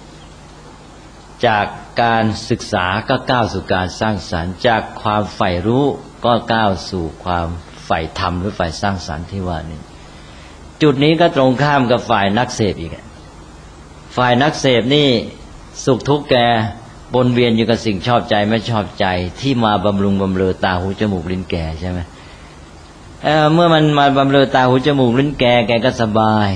[SPEAKER 2] จากการศึกษาก็ก้าวสู่การสร้างสรรค์จากความใฝ่รู้ก็ก้าวสู่ความใฝ่ธรรมหรือใฝ่สร้างสรรค์ที่ว่านี้จุดนี้ก็ตรงข้ามกับฝ่ายนักเสพอีกฝ่ายนักเสพนี่สุขทุกข์แกวนเวียนอยู่กับสิ่งชอบใจไม่ชอบใจที่มาบำรุงบำเรอตาหูจมูกลิ้นแกใช่ไหมเมื่อมันมาบำเรอตาหูจมูกลิ้นแกก็สบาย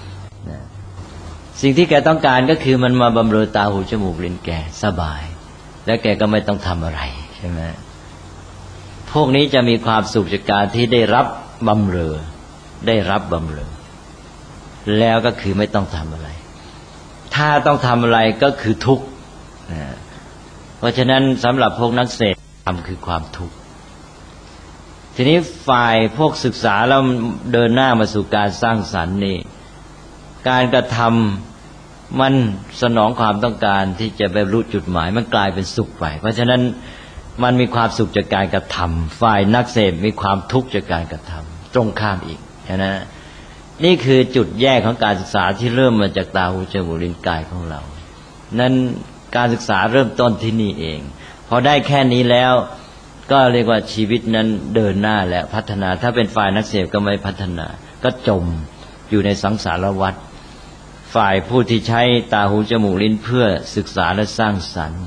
[SPEAKER 2] สิ่งที่แกต้องการก็คือมันมาบำเรอตาหูจมูกลิ้นแกสบายแล้วแกก็ไม่ต้องทำอะไรใช่ไหมพวกนี้จะมีความสุขจากการที่ได้รับบำเรอได้รับบำเรอแล้วก็คือไม่ต้องทำอะไรถ้าต้องทำอะไรก็คือทุกข์เพราะฉะนั้นสำหรับพวกนักเสพทำคือความทุกข์ทีนี้ฝ่ายพวกศึกษาแล้วเดินหน้ามาสู่การสร้างสรรค์นี่การกระทำมันสนองความต้องการที่จะไปรู้จุดหมายมันกลายเป็นสุขไปเพราะฉะนั้นมันมีความสุขจากการกระทำฝ่ายนักเสพมีความทุกข์จากการกระทำตรงข้ามอีกนะนี่คือจุดแยกของการศึกษาที่เริ่มมาจากตาหูจมูกลิ้นกายของเรานั้นการศึกษาเริ่มต้นที่นี่เองพอได้แค่นี้แล้วก็เรียกว่าชีวิตนั้นเดินหน้าและพัฒนาถ้าเป็นฝ่ายนักเสพก็ไม่พัฒนาก็จมอยู่ในสังสารวัฏฝ่ายผู้ที่ใช้ตาหูจมูกลิ้นเพื่อศึกษาและสร้างสรรค์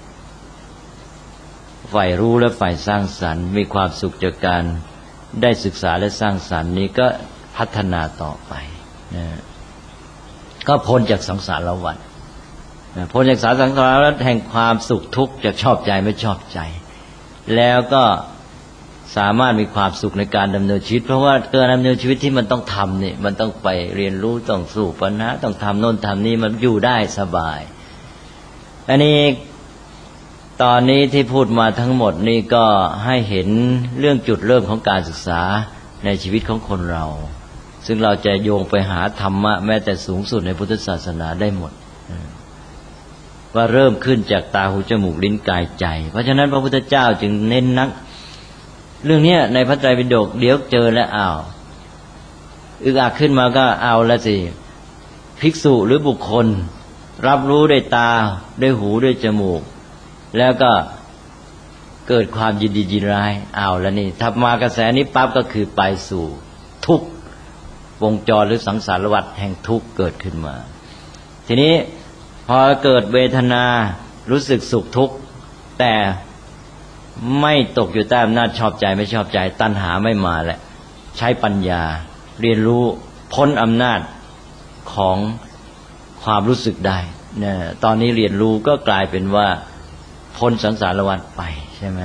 [SPEAKER 2] ฝ่ายรู้และฝ่ายสร้างสรรค์มีความสุขจากการได้ศึกษาและสร้างสรรค์นี้ก็พัฒนาต่อไปนะก็พ้นจากสังสารวัฏพ้นจากสังสารวัฏแห่งความสุขทุกข์จากชอบใจไม่ชอบใจแล้วก็สามารถมีความสุขในการดำเนินชีวิตเพราะว่าการดำเนินชีวิตที่มันต้องทำนี่มันต้องไปเรียนรู้ต้องสู้ปัญหาต้องทำโน่นทำนี่มันอยู่ได้สบายอันนี้ตอนนี้ที่พูดมาทั้งหมดนี่ก็ให้เห็นเรื่องจุดเริ่มของการศึกษาในชีวิตของคนเราซึ่งเราจะโยงไปหาธรรมะแม้แต่สูงสุดในพุทธศาสนาได้หมดว่าเริ่มขึ้นจากตาหูจมูกลิ้นกายใจเพราะฉะนั้นพระพุทธเจ้าจึงเน้นนักเรื่องนี้ในพระไตรปิฎกเดี๋ยวเจอแล้วอึกอักขึ้นมาก็เอาละสิภิกษุหรือบุคคลรับรู้ด้วยตาด้วยหูด้วยจมูกแล้วก็เกิดความยินดียินร้ายแล้วนี่ถ้ามากระแสนี้ปั๊บก็คือไปสู่ทุกข์วงจรหรือสังสารวัฏแห่งทุกข์เกิดขึ้นมาทีนี้พอเกิดเวทนารู้สึกสุขทุกข์แต่ไม่ตกอยู่ใต้อำนาจชอบใจไม่ชอบใจตัณหาไม่มาแหละใช้ปัญญาเรียนรู้พ้นอำนาจของความรู้สึกได้เนี่ยตอนนี้เรียนรู้ก็กลายเป็นว่าพ้นสังสารวัฏไปใช่ไหม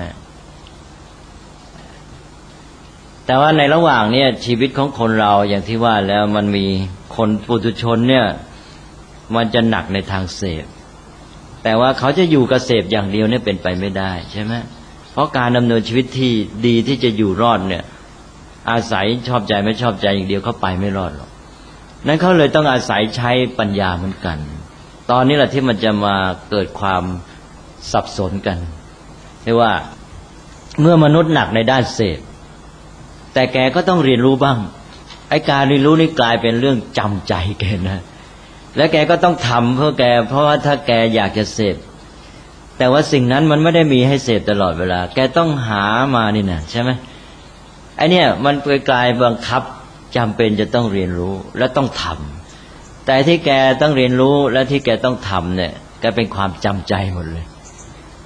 [SPEAKER 2] แต่ว่าในระหว่างนี้ชีวิตของคนเราอย่างที่ว่าแล้วมันมีคนปุถุชนเนี่ยมันจะหนักในทางเสพแต่ว่าเขาจะอยู่กับเสพอย่างเดียวเนี่ยเป็นไปไม่ได้ใช่ไหมเพราะการดำเนินชีวิตที่ดีที่จะอยู่รอดเนี่ยอาศัยชอบใจไม่ชอบใจอย่างเดียวเขาไปไม่รอดหรอกนั้นเขาเลยต้องอาศัยใช้ปัญญาเหมือนกันตอนนี้แหละที่มันจะมาเกิดความสับสนกันเรียกว่าเมื่อมนุษย์หนักในด้านเสพแต่แกก็ต้องเรียนรู้บ้างไอ้การเรียนรู้นี่กลายเป็นเรื่องจำใจแกนะและแกก็ต้องทำเพื่อแกเพราะว่าถ้าแกอยากจะเสพแต่ว่าสิ่งนั้นมันไม่ได้มีให้เสพตลอดเวลาแกต้องหามานี่นะใช่ไหมไอ้เนี่ยมันกลายบังคับจำเป็นจะต้องเรียนรู้และต้องทำแต่ที่แกต้องเรียนรู้และที่แกต้องทำเนี่ยแกเป็นความจำใจหมดเลย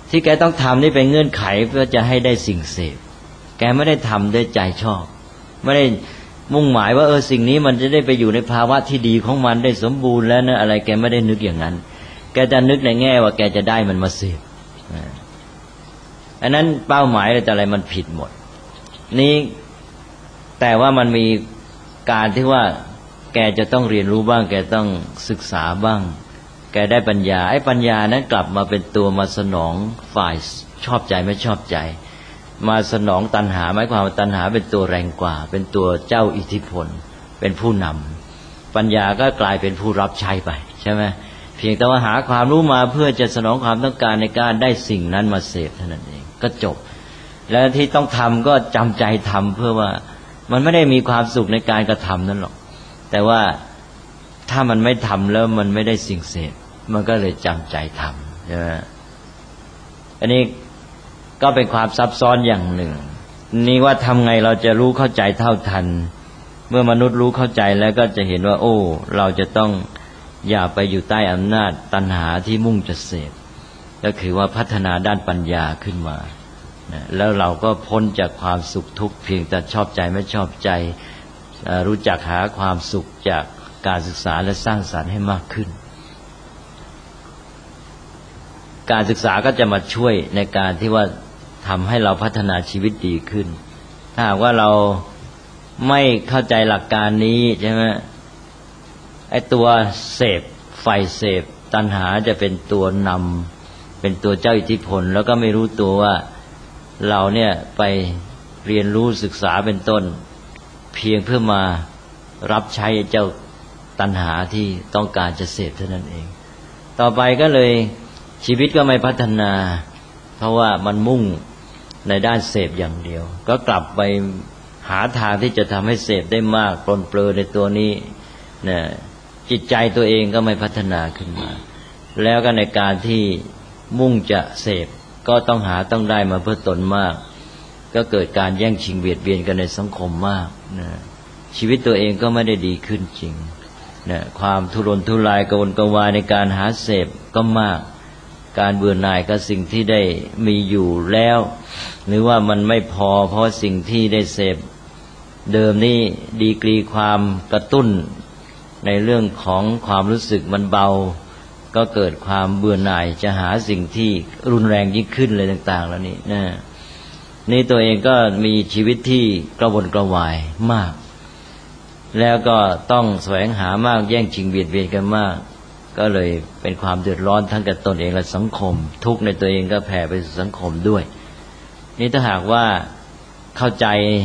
[SPEAKER 2] ที่แกต้องทำนี่เป็นเงื่อนไขเพื่อจะให้ได้สิ่งเสพแกไม่ได้ทำด้วยใจชอบไม่ได้มุ่งหมายว่าสิ่งนี้มันจะได้ไปอยู่ในภาวะที่ดีของมันได้สมบูรณ์แล้วนะอะไรแกไม่ได้นึกอย่างนั้นแกจะนึกในแง่ว่าแกจะได้มันมาเสพอันนั้นเป้าหมายอะไรมันผิดหมดนี้แต่ว่ามันมีการที่ว่าแกจะต้องเรียนรู้บ้างแกต้องศึกษาบ้างแกได้ปัญญาไอ้ปัญญานั้นกลับมาเป็นตัวมาสนองฝ่ายชอบใจไม่ชอบใจมาสนองตัณหาหมายความว่าตัณหาเป็นตัวแรงกว่าเป็นตัวเจ้าอิทธิพลเป็นผู้นำปัญญาก็กลายเป็นผู้รับใช้ไปใช่ไหมเพียงแต่ว่าหาความรู้มาเพื่อจะสนองความต้องการในการได้สิ่งนั้นมาเสพเท่านั้นเองก็จบแล้วที่ต้องทำก็จำใจทำเพื่อว่ามันไม่ได้มีความสุขในการกระทำนั่นหรอกแต่ว่าถ้ามันไม่ทำแล้วมันไม่ได้สิ่งเสพมันก็เลยจำใจทำใช่ไหมอันนี้ก็เป็นความซับซ้อนอย่างหนึ่งนี่ว่าทำไงเราจะรู้เข้าใจเท่าทันเมื่อมนุษย์รู้เข้าใจแล้วก็จะเห็นว่าโอ้เราจะต้องอย่าไปอยู่ใต้อำนาจตัณหาที่มุ่งจะเสพก็คือว่าพัฒนาด้านปัญญาขึ้นมาแล้วเราก็พ้นจากความสุขทุกข์เพียงแต่ชอบใจไม่ชอบใจรู้จักหาความสุขจากการศึกษาและสร้างสรรค์ให้มากขึ้นการศึกษาก็จะมาช่วยในการที่ว่าทำให้เราพัฒนาชีวิตดีขึ้นถ้าหากว่าเราไม่เข้าใจหลักการนี้ใช่ไหมไอ้ตัวเสพไฟเสพตัณหาจะเป็นตัวนำเป็นตัวเจ้าอิทธิพลแล้วก็ไม่รู้ตัวว่าเราเนี่ยไปเรียนรู้ศึกษาเป็นต้นเพียงเพื่อมารับใช้เจ้าตัณหาที่ต้องการจะเสพเท่านั้นเองต่อไปก็เลยชีวิตก็ไม่พัฒนาเพราะว่ามันมุ่งในด้านเสพอย่างเดียวก็กลับไปหาทางที่จะทำให้เสพได้มากปลนเปลือในตัวนี้เนี่ยจิตใจตัวเองก็ไม่พัฒนาขึ้นมาแล้วก็ในการที่มุ่งจะเสพก็ต้องหาต้องได้มาเพื่อตนมากก็เกิดการแย่งชิงเบียดเบียนกันในสังคมมากนะชีวิตตัวเองก็ไม่ได้ดีขึ้นจริงนะความทุรนทุรายกระวนกระวายในการหาเสพก็มากการเบื่อหน่ายกับสิ่งที่ได้มีอยู่แล้วหรือว่ามันไม่พอเพราะสิ่งที่ได้เสพเดิมนี่ดีกรีความกระตุ้นในเรื่องของความรู้สึกมันเบาก็เกิดความเบื่อหน่ายจะหาสิ่งที่รุนแรงยิ่งขึ้นเลยต่างๆแล้วนี่ตัวเองก็มีชีวิตที่กระวนกระวายมากแล้วก็ต้องแสวงหามากแย่งชิงเบียดเบียนกันมากก็เลยเป็นความเดือดร้อนทั้งกับตนเองและสังคมทุกข์ในตัวเองก็แผ่ไปสู่สังคมด้วยนี่ถ้าหากว่าเข้าใจ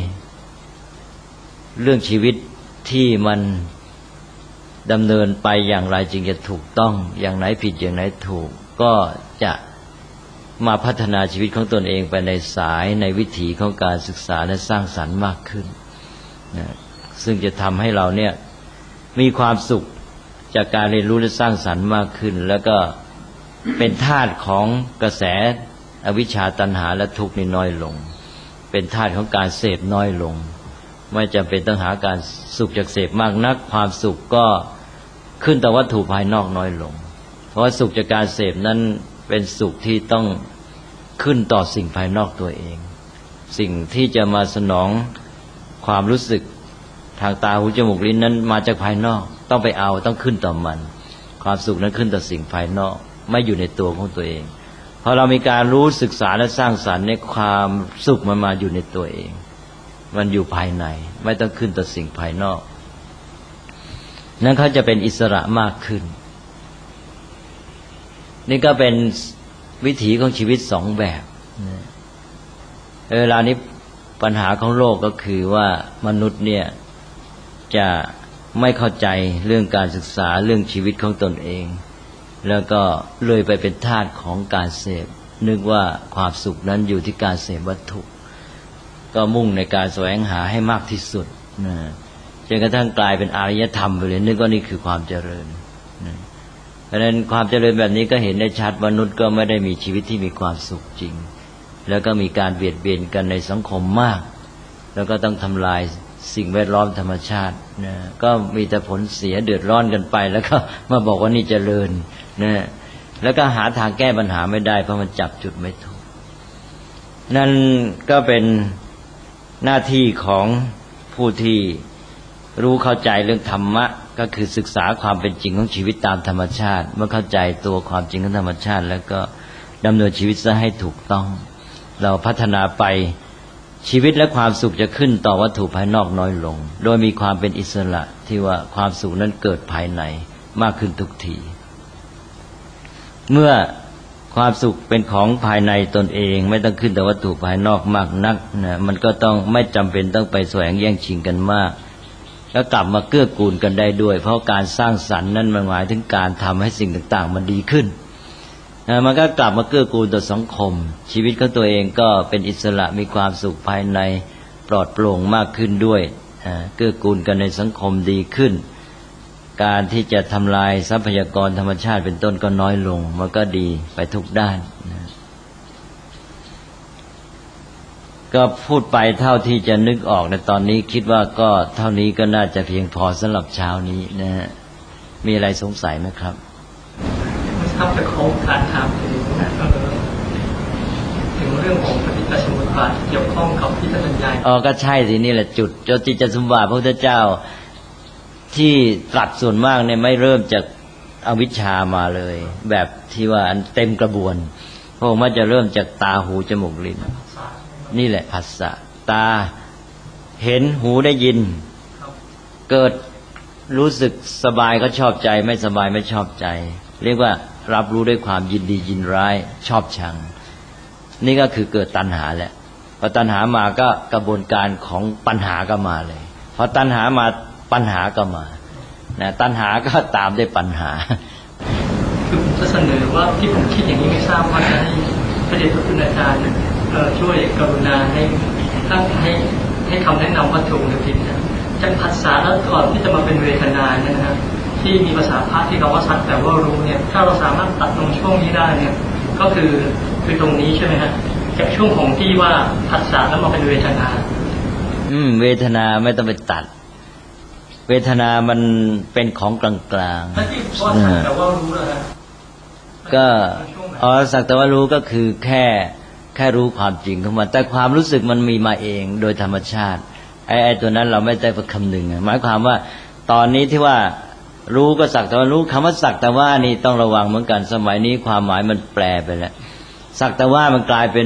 [SPEAKER 2] เรื่องชีวิตที่มันดำเนินไปอย่างไรจึงจะถูกต้องอย่างไหนผิดอย่างไหนถูกก็จะมาพัฒนาชีวิตของตนเองไปในสายในวิถีของการศึกษาและสร้างสรรค์มากขึ้นนะซึ่งจะทำให้เราเนี่ยมีความสุขจากการเรียนรู้และสร้างสรรค์มากขึ้นแล้วก็เป็นทาสของกระแสอวิชชาตัณหาและทุกข์นี่น้อยลงเป็นทาสของการเสพน้อยลงไม่จำเป็นต้องหาการสุขจากเสพมากนักความสุขก็ขึ้นแต่วัตถุภายนอกน้อยลงเพราะว่าสุขจากการเสพนั้นเป็นสุขที่ต้องขึ้นต่อสิ่งภายนอกตัวเองสิ่งที่จะมาสนองความรู้สึกทางตาหูจมูกลิ้นนั้นมาจากภายนอกต้องไปเอาต้องขึ้นต่อมันความสุขนั้นขึ้นต่อสิ่งภายนอกไม่อยู่ในตัวของตัวเองพอเรามีการรู้ศึกษาและสร้างสรรค์ในความสุขมันมาอยู่ในตัวเองมันอยู่ภายในไม่ต้องขึ้นต่อสิ่งภายนอกนั้นเขาจะเป็นอิสระมากขึ้นนี่ก็เป็นวิถีของชีวิตสองแบบเวลานี้ปัญหาของโลกก็คือว่ามนุษย์เนี่ยจะไม่เข้าใจเรื่องการศึกษาเรื่องชีวิตของตนเองแล้วก็เลยไปเป็นทาสของการเสพนึกว่าความสุขนั้นอยู่ที่การเสพวัตถุก็มุ่งในการแสวงหาให้มากที่สุดจนกระทั่งกลายเป็นอารยธรรมไปเลยนึกว่านี่คือความเจริญเพราะฉะนั้นความเจริญแบบนี้ก็เห็นได้ชัดมนุษย์ก็ไม่ได้มีชีวิตที่มีความสุขจริงแล้วก็มีการเบียดเบียนกันในสังคมมากแล้วก็ต้องทำลายสิ่งแวดล้อมธรรมชาติก็มีแต่ผลเสียเดือดร้อนกันไปแล้วก็มาบอกว่านี่เจริญเพแล้วก็หาทางแก้ปัญหาไม่ได้เพราะมันจับจุดไม่ถูกนั่นก็เป็นหน้าที่ของผู้ที่รู้เข้าใจเรื่องธรรมะก็คือศึกษาความเป็นจริงของชีวิตตามธรรมชาติเมื่อเข้าใจตัวความจริงของธรรมชาติแล้วก็ดำเนินชีวิตซะให้ถูกต้องเราพัฒนาไปชีวิตและความสุขจะขึ้นต่อวัตถุภายนอกน้อยลงโดยมีความเป็นอิสระที่ว่าความสุขนั้นเกิดภายในมากขึ้นทุกทีเมื่อความสุขเป็นของภายในตนเองไม่ต้องขึ้นแต่วัตถุภายนอกมากนักนะมันก็ต้องไม่จำเป็นต้องไปแสวงแย่งชิงกันมากแล้วกลับมาเกื้อกูลกันได้ด้วยเพราะการสร้างสรรค์นั้นมันหมายถึงการทำให้สิ่งต่างๆมันดีขึ้นมันก็กลับมาเกื้อกูลต่อสังคมชีวิตของตัวเองก็เป็นอิสระมีความสุขภายในปลอดโปร่งมากขึ้นด้วยเกื้อกูลกันในสังคมดีขึ้นการที่จะทำลายทรัพยากรธรรมชาติเป็นต้นก็น้อยลงมันก็ดีไปทุกด้านก็พูดไปเท่าที่จะนึกออกในตอนนี้คิดว่าก็เท่านี้ก็น่าจะเพียงพอสำหรับเช้านี้นะฮะมีอะไรสงสัยไหมครับ
[SPEAKER 3] ไม่ทราบจะขอการถามถึงเรื่องของปฏิจจสมุปบาทเกี่ยวข้องกับที่ท่านบรรยาย
[SPEAKER 2] ก็ใช่สินี่แหละจุดปฏิจจสมุปบาทพระพุทธเจ้าที่ตรัสส่วนมากเนี่ยไม่เริ่มจากอวิชชามาเลยแบบที่ว่าเต็มกระบวนพระองค์มันจะเริ่มจากตาหูจมูกลิ้นนี่แหละผัสสะตาเห็นหูได้ยินเกิดรู้สึกสบายก็ชอบใจไม่สบายไม่ชอบใจเรียกว่ารับรู้ด้วยความยินดียินร้ายชอบชังนี่ก็คือเกิดตัณหาแหละพอตัณหามาก็กระบวนการของปัญหาก็มาเลยพอตัณหามาปัญหาก็มานะตัณหาก็ตามด้วยปัญหา
[SPEAKER 3] คือผมจะเสนอว่าที่ผมคิดอย่างนี้ไม่ทราบว่าจะให้พระเดชพระคุณอาจารย์ช่วยกรุณาให้คำแนะนำว่าถูกหรือผิดนะจากภาษาแล้วก่อนที่จะมาเป็นเวทนาเนี่ยนะที่มีภาษาพระที่คำว่าสักแต่ว่ารู้เนี่ยถ้าเราสามารถตัดตรงช่วงนี้ได้เนี่ยก็คือตรงนี้ใช่ไหมฮะจากช่วงของที่ว่าภาษาแล้วมาเป็นเวทนา
[SPEAKER 2] เวทนาไม่ต้องไปตัดเวทนามันเป็นของกลางๆ
[SPEAKER 3] ที่ว่าสักแต่ว่ารู้นะ
[SPEAKER 2] ก็สักแต่ว่ารู้ก็คือแค่รู้ความจริงของมันแต่ความรู้สึกมันมีมาเองโดยธรรมชาติไอ้ตัวนั้นเราไม่ได้ไปคำนึงหมายความว่าตอนนี้ที่ว่ารู้ก็สักแต่ว่ารู้คำว่าสักแต่ว่านี่ต้องระวังเหมือนกันสมัยนี้ความหมายมันแปลไปแล้วสักแต่ว่ามันกลายเป็น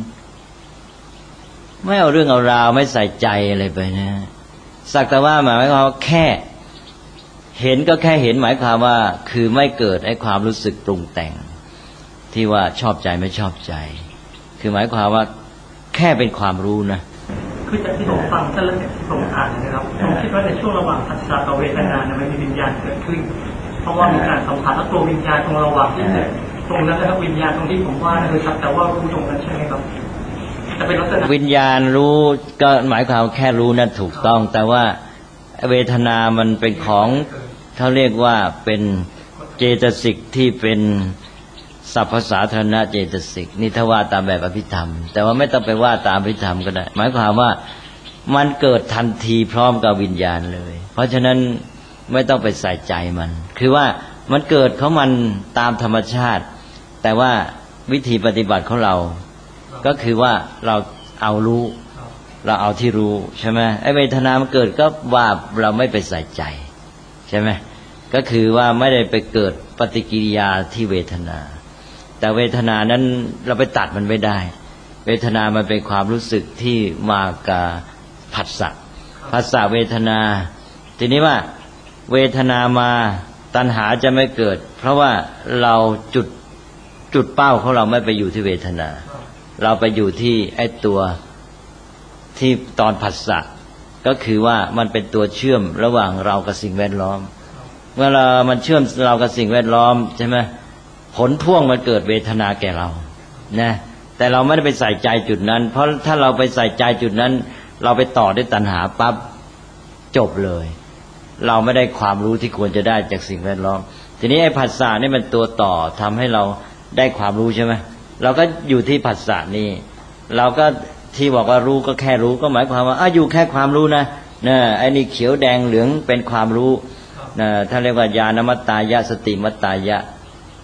[SPEAKER 2] ไม่เอาเรื่องเอาราวไม่ใส่ใจอะไรไปนะสักแต่ว่าหมายความว่าแค่เห็นก็แค่เห็นหมายความว่าคือไม่เกิดไอ้ความรู้สึกปรุงแต่งที่ว่าชอบใจไม่ชอบใจคือหมายความว่าแค่เป็นความรู้นะ
[SPEAKER 3] คือจากที่ผมฟังท่านแล้วที่ผมอ่านนะครับผมคิดว่าในช่วงระหว่างผัสสะกับเวทนาเนี่ยมันมีวิญญาณเกิดขึ้นเพราะว่ามีการสัมผัสและตัววิญญาณตรงระหว่างที่ตรงนั้นนะครับวิญญาณตรงที่ผมว่านะคือสักแต่ว่ารู้ตรงนั้นใช่ไหมครับจะเป็นลักษณะ
[SPEAKER 2] วิญญาณรู้ก็หมายความแค่รู้นั่นถูกต้องแต่ว่าเวทนามันเป็นของเขาเรียกว่าเป็นเจตสิกที่เป็นสัพพสาธารณเจตสิกนี่ถ้าว่าตามแบบอภิธรรมแต่ว่าไม่ต้องไปว่าตามอภิธรรมก็ได้หมายความว่ามันเกิดทันทีพร้อมกับวิญญาณเลยเพราะฉะนั้นไม่ต้องไปใส่ใจมันคือว่ามันเกิดของมันตามธรรมชาติแต่ว่าวิธีปฏิบัติของเราก็คือว่าเราเอารู้เราเอาที่รู้ใช่ไหมไอ้เวทนามันเกิดก็ว่าเราไม่ไปใส่ใจใช่ไหมก็คือว่าไม่ได้ไปเกิดปฏิกิริยาที่เวทนาแต่เวทนานั้นเราไปตัดมันไม่ได้เวทนามันเป็นความรู้สึกที่มากับผัสสะผัสสะเวทนาทีนี้ว่าเวทนามาตัณหาจะไม่เกิดเพราะว่าเราจุดเป้าของเราไม่ไปอยู่ที่เวทนาเราไปอยู่ที่ไอ้ตัวที่ตอนผัสสะก็คือว่ามันเป็นตัวเชื่อมระหว่างเรากับสิ่งแวดล้อมเมื่อมันเชื่อมเรากับสิ่งแวดล้อมใช่ไหมผลพ่วงมันเกิดเวทนาแก่เรานะแต่เราไม่ได้ไปใส่ใจจุดนั้นเพราะถ้าเราไปใส่ใจจุดนั้นเราไปต่อด้วยตัณหาปั๊บจบเลยเราไม่ได้ความรู้ที่ควรจะได้จากสิ่งแวดล้อมทีนี้ไอ้ผัสสะนี่มันตัวต่อทำให้เราได้ความรู้ใช่ไหมเราก็อยู่ที่ผัสสะนี่เราก็ที่บอกว่ารู้ก็แค่รู้ก็หมายความว่าอยู่แค่ความรู้นะไอ้นี่เขียวแดงเหลืองเป็นความรู้ถ้าเรียกว่าญาณมัตตายะสติมัตตายะ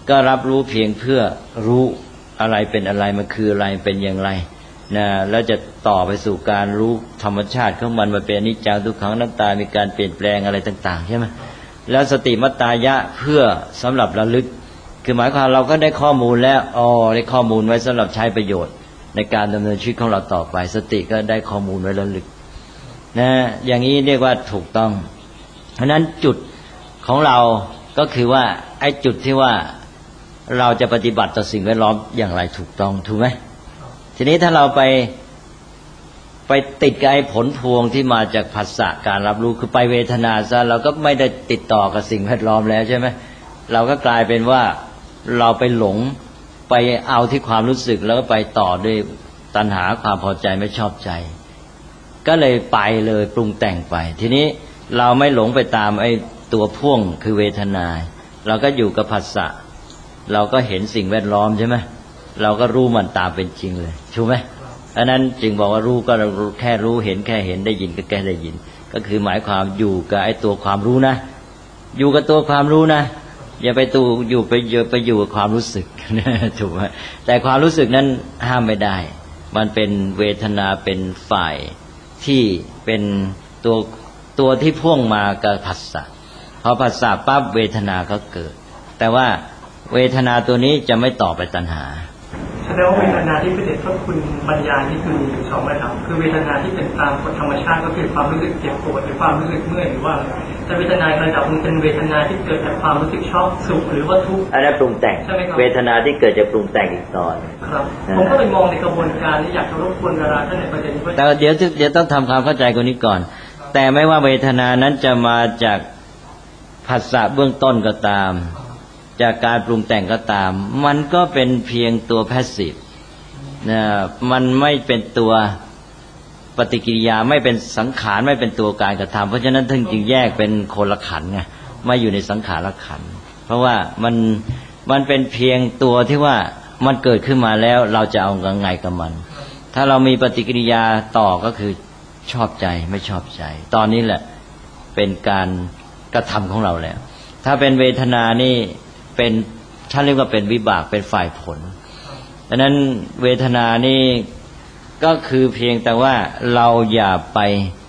[SPEAKER 2] ก็รับรู้เพียงเพื่อรู้อะไรเป็นอะไรมันคืออะไรเป็นอย่างไรนะแล้วจะต่อไปสู่การรู้ธรรมชาติของมันเป็นอนิจจังทุกขังอนัตตามีการเปลี่ยนแปลงอะไรต่างๆใช่ไหมแล้วสติมัตตายะเพื่อสำหรับระลึกคือหมายความเราก็ได้ข้อมูลแล้วได้ข้อมูลไว้สำหรับใช้ประโยชน์ในการดำเนินชีวิตของเราต่อไปสติก็ได้ข้อมูลไว้ระลึกนะอย่างนี้เรียกว่าถูกต้องเพราะนั้นจุดของเราก็คือว่าไอ้จุดที่ว่าเราจะปฏิบัติต่อสิ่งแวดล้อมอย่างไรถูกต้องถูกไหมทีนี้ถ้าเราไปติดกับไอ้ผลพวงที่มาจากผัสสะการรับรู้คือไปเวทนาซะเราก็ไม่ได้ติดต่อกับสิ่งแวดล้อมแล้วใช่ไหมเราก็กลายเป็นว่าเราไปหลงไปเอาที่ความรู้สึกแล้วก็ไปต่อด้วยตัณหาความพอใจไม่ชอบใจก็เลยไปเลยปรุงแต่งไปทีนี้เราไม่หลงไปตามไอ้ตัวพ่วงคือเวทนาเราก็อยู่กับผัสสะเราก็เห็นสิ่งแวดล้อมใช่ไหมเราก็รู้มันตามเป็นจริงเลยถูกไหมอันนั้นจึงบอกว่ารู้ก็แค่รู้เห็นแค่เห็นได้ยินก็แค่ได้ยินก็คือหมายความอยู่กับไอ้ตัวความรู้นะอยู่กับตัวความรู้นะอย่าไปอยู่กับความรู้สึกถูกไหมแต่ความรู้สึกนั้นห้ามไม่ได้มันเป็นเวทนาเป็นฝ่ายที่เป็นตัวที่พ่วงมากับผัสสะพอผัสสะปั๊บเวทนาก็เกิดแต่ว่าเวทนาตัวนี้จะไม่ต่อไปตัณหา
[SPEAKER 3] แสดงว่าเวทนาที่พระเดชพระคุณบรรยายนี่คือมีอยู่สองระดับคือเวทนาที่เป็นตามกฎธรรมชาติก็คือความรู้สึกเจ็บปวดหรือความรู้สึกเมื่อยหรือว่าแต่เวทนาระดับนึงเป็นเวทนาที่เกิดจากความรู้สึกชอบสุขหรือว่าทุกข์
[SPEAKER 2] อันนั้นปรุงแต่งเวทนาที่เกิดจากปรุงแต่งอีกตอน
[SPEAKER 3] ครับผมก็ไปมองในกระบวนการนี้อยากจะรบกวนเวลาท่านในประเด็นนี้
[SPEAKER 2] แต่เดี๋ยวต้องทำความเข้าใจกันนี้ก่อนแต่ไม่ว่าเวทนานั้นจะมาจากผัสสะเบื้องต้นก็ตามจากการปรุงแต่งก็ตามมันก็เป็นเพียงตัวแพสซีฟนะมันไม่เป็นตัวปฏิกิริยาไม่เป็นสังขารไม่เป็นตัวการกระทำเพราะฉะนั้นถึงจึงแยกเป็นคนละขันธ์ไงไม่อยู่ในสังขารขันธ์เพราะว่ามันเป็นเพียงตัวที่ว่ามันเกิดขึ้นมาแล้วเราจะเอาไงกับมันถ้าเรามีปฏิกิริยาต่อก็คือชอบใจไม่ชอบใจตอนนี้แหละเป็นการกระทำของเราแล้วถ้าเป็นเวทนานี่เป็นท่านเรียกว่าเป็นวิบากเป็นฝ่ายผลดังนั้นเวทนานี่ก็คือเพียงแต่ว่าเราอย่าไป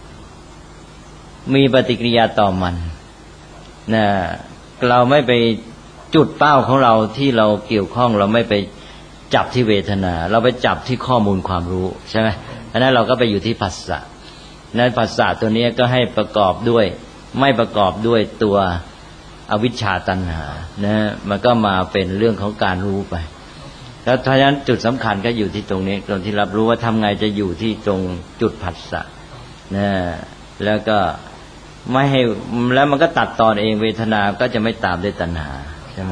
[SPEAKER 2] มีปฏิกิริยาต่อมันนะเราไม่ไปจุดเป้าของเราที่เราเกี่ยวข้องเราไม่ไปจับที่เวทนาเราไปจับที่ข้อมูลความรู้ใช่ไหมดังนั้นเราก็ไปอยู่ที่ผัสสะนั้นผัสสะตัวนี้ก็ให้ประกอบด้วยไม่ประกอบด้วยตัวอวิชชาตัณหานะมันก็มาเป็นเรื่องของการรู้ไปแล้วเพราะฉะนั้นจุดสำคัญก็อยู่ที่ตรงนี้ตรงที่รับรู้ว่าทำไงจะอยู่ที่ตรงจุดผัสสะนะแล้วก็ไม่ให้แล้วมันก็ตัดตอนเองเวทนาก็จะไม่ตามด้วยตัณหาใช่ไหม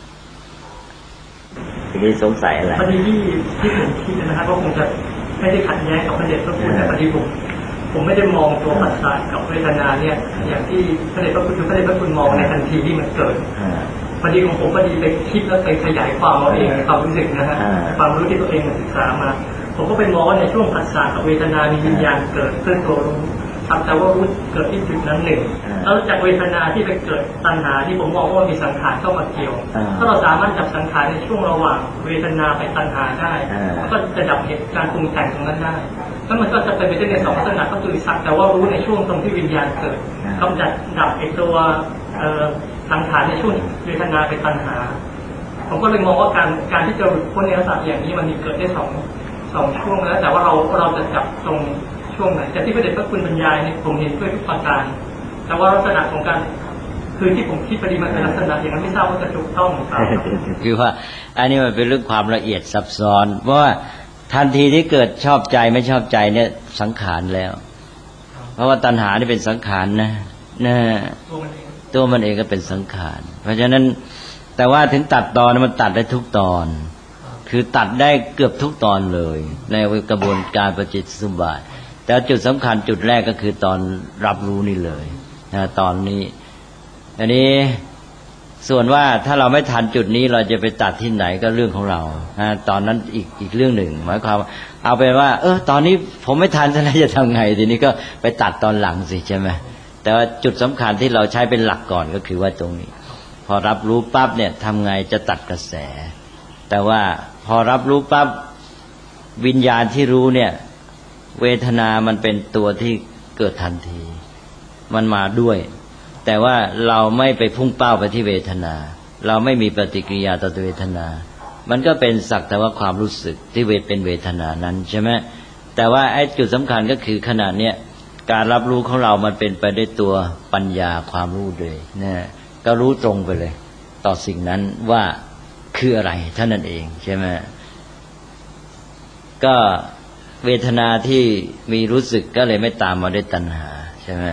[SPEAKER 2] ทีนี้สงสัยอะไร
[SPEAKER 3] พอดีที่ผมคิดนะครับก็คงจะไม่ได้ขัดแย้งกับพระเดชพระคุณแต่พอดีผมไม่ได้มองตัวผัสสะกับเวทนาเนี่ยอย่างที่พระเดชพระคุณมองในทันทีที่มันเกิดพอดีของผมพอดีไปคิดแล้วไปขยายความเอาเองความรู้สึกนะฮะความรู้ที่ตัวเองศึกษามาผมก็ไปมองว่าในช่วงผัสสะกับเวทนามีวิญญาณเกิดซึ่งตัวรู้แต่ว่ารู้เกิดที่จุดนั้นหนึ่งแล้วจากเวทนาที่ไปเกิดตัณหาที่ผมมองว่ามีสังขารเข้ามาเกี่ยวถ้าเราสามารถจับสังขารในช่วงระหว่างเวทนาไปตัณหาได้ก็จะดับเหตุการปรุงแต่งตรงนั้นได้แล้วมันก็จะเป็นไปได้ในสองลักษณะก็คือสักแต่ว่ารู้ในช่วงตรงที่วิญญาณเกิดกำจัดดับไอ้ตัวสังขารในช่วงเวทนาไปตัณหาผมก็เลยมองว่าการที่จะหลุดพ้นในลักษณะอย่างนี้มันมีเกิดได้สองช่วงแล้วแต่ว่าเราจะจับตรงช่วงไหนแต่ที่พระเดชพระคุณบรรยายเนี่ยผมเห็นด้วยทุกประการแต่ว่าลักษณะของการคือที่ผมคิดพอดีมันเป็นลักษณะอย่างนั้นไม่ทราบว่าจะถูกต้องหรือเปล่า
[SPEAKER 2] คือว่าอันนี้มันเป็นเรื่องความละเอียดซับซ้อนเพราะว่าทันทีที่เกิดชอบใจไม่ชอบใจเนี่ยสังขารแล้วเพราะว่าตัณหานี่เป็นสังขารนะตัวมันเองก็เป็นสังขารเพราะฉะนั้นแต่ว่าถึงตัดตอนมันตัดได้ทุกตอนคือตัดได้เกือบทุกตอนเลยในกระบวนการปฏิจจสมุปบาทแต่จุดสำคัญจุดแรกก็คือตอนรับรู้นี่เลยนะตอนนี้อันนี้ส่วนว่าถ้าเราไม่ทันจุดนี้เราจะไปตัดที่ไหนก็เรื่องของเราตอนนั้นอีกเรื่องหนึ่งหมายความเอาไปว่าตอนนี้ผมไม่ทันจะจะทำไงทีนี้ก็ไปตัดตอนหลังสิใช่ไหมแต่ว่าจุดสำคัญที่เราใช้เป็นหลักก่อนก็คือว่าตรงนี้พอรับรู้ปั๊บเนี่ยทำไงจะตัดกระแสแต่ว่าพอรับรู้ปั๊บวิญญาณที่รู้เนี่ยเวทนามันเป็นตัวที่เกิดทันทีมันมาด้วยแต่ว่าเราไม่ไปพุ่งเป้าไปที่เวทนาเราไม่มีปฏิกิริยาต่อเวทนามันก็เป็นสักแต่ว่าความรู้สึกที่เป็นเวทนานั้นใช่ไหมแต่ว่าไอ้จุดสำคัญก็คือขณะเนี้ยการรับรู้ของเรามันเป็นไปด้วยตัวปัญญาความรู้เลยนะก็รู้ตรงไปเลยต่อสิ่งนั้นว่าคืออะไรเท่านั้นเองใช่ไหมก็เวทนาที่มีรู้สึกก็เลยไม่ตามมาด้วยตัณหาใช่ไหม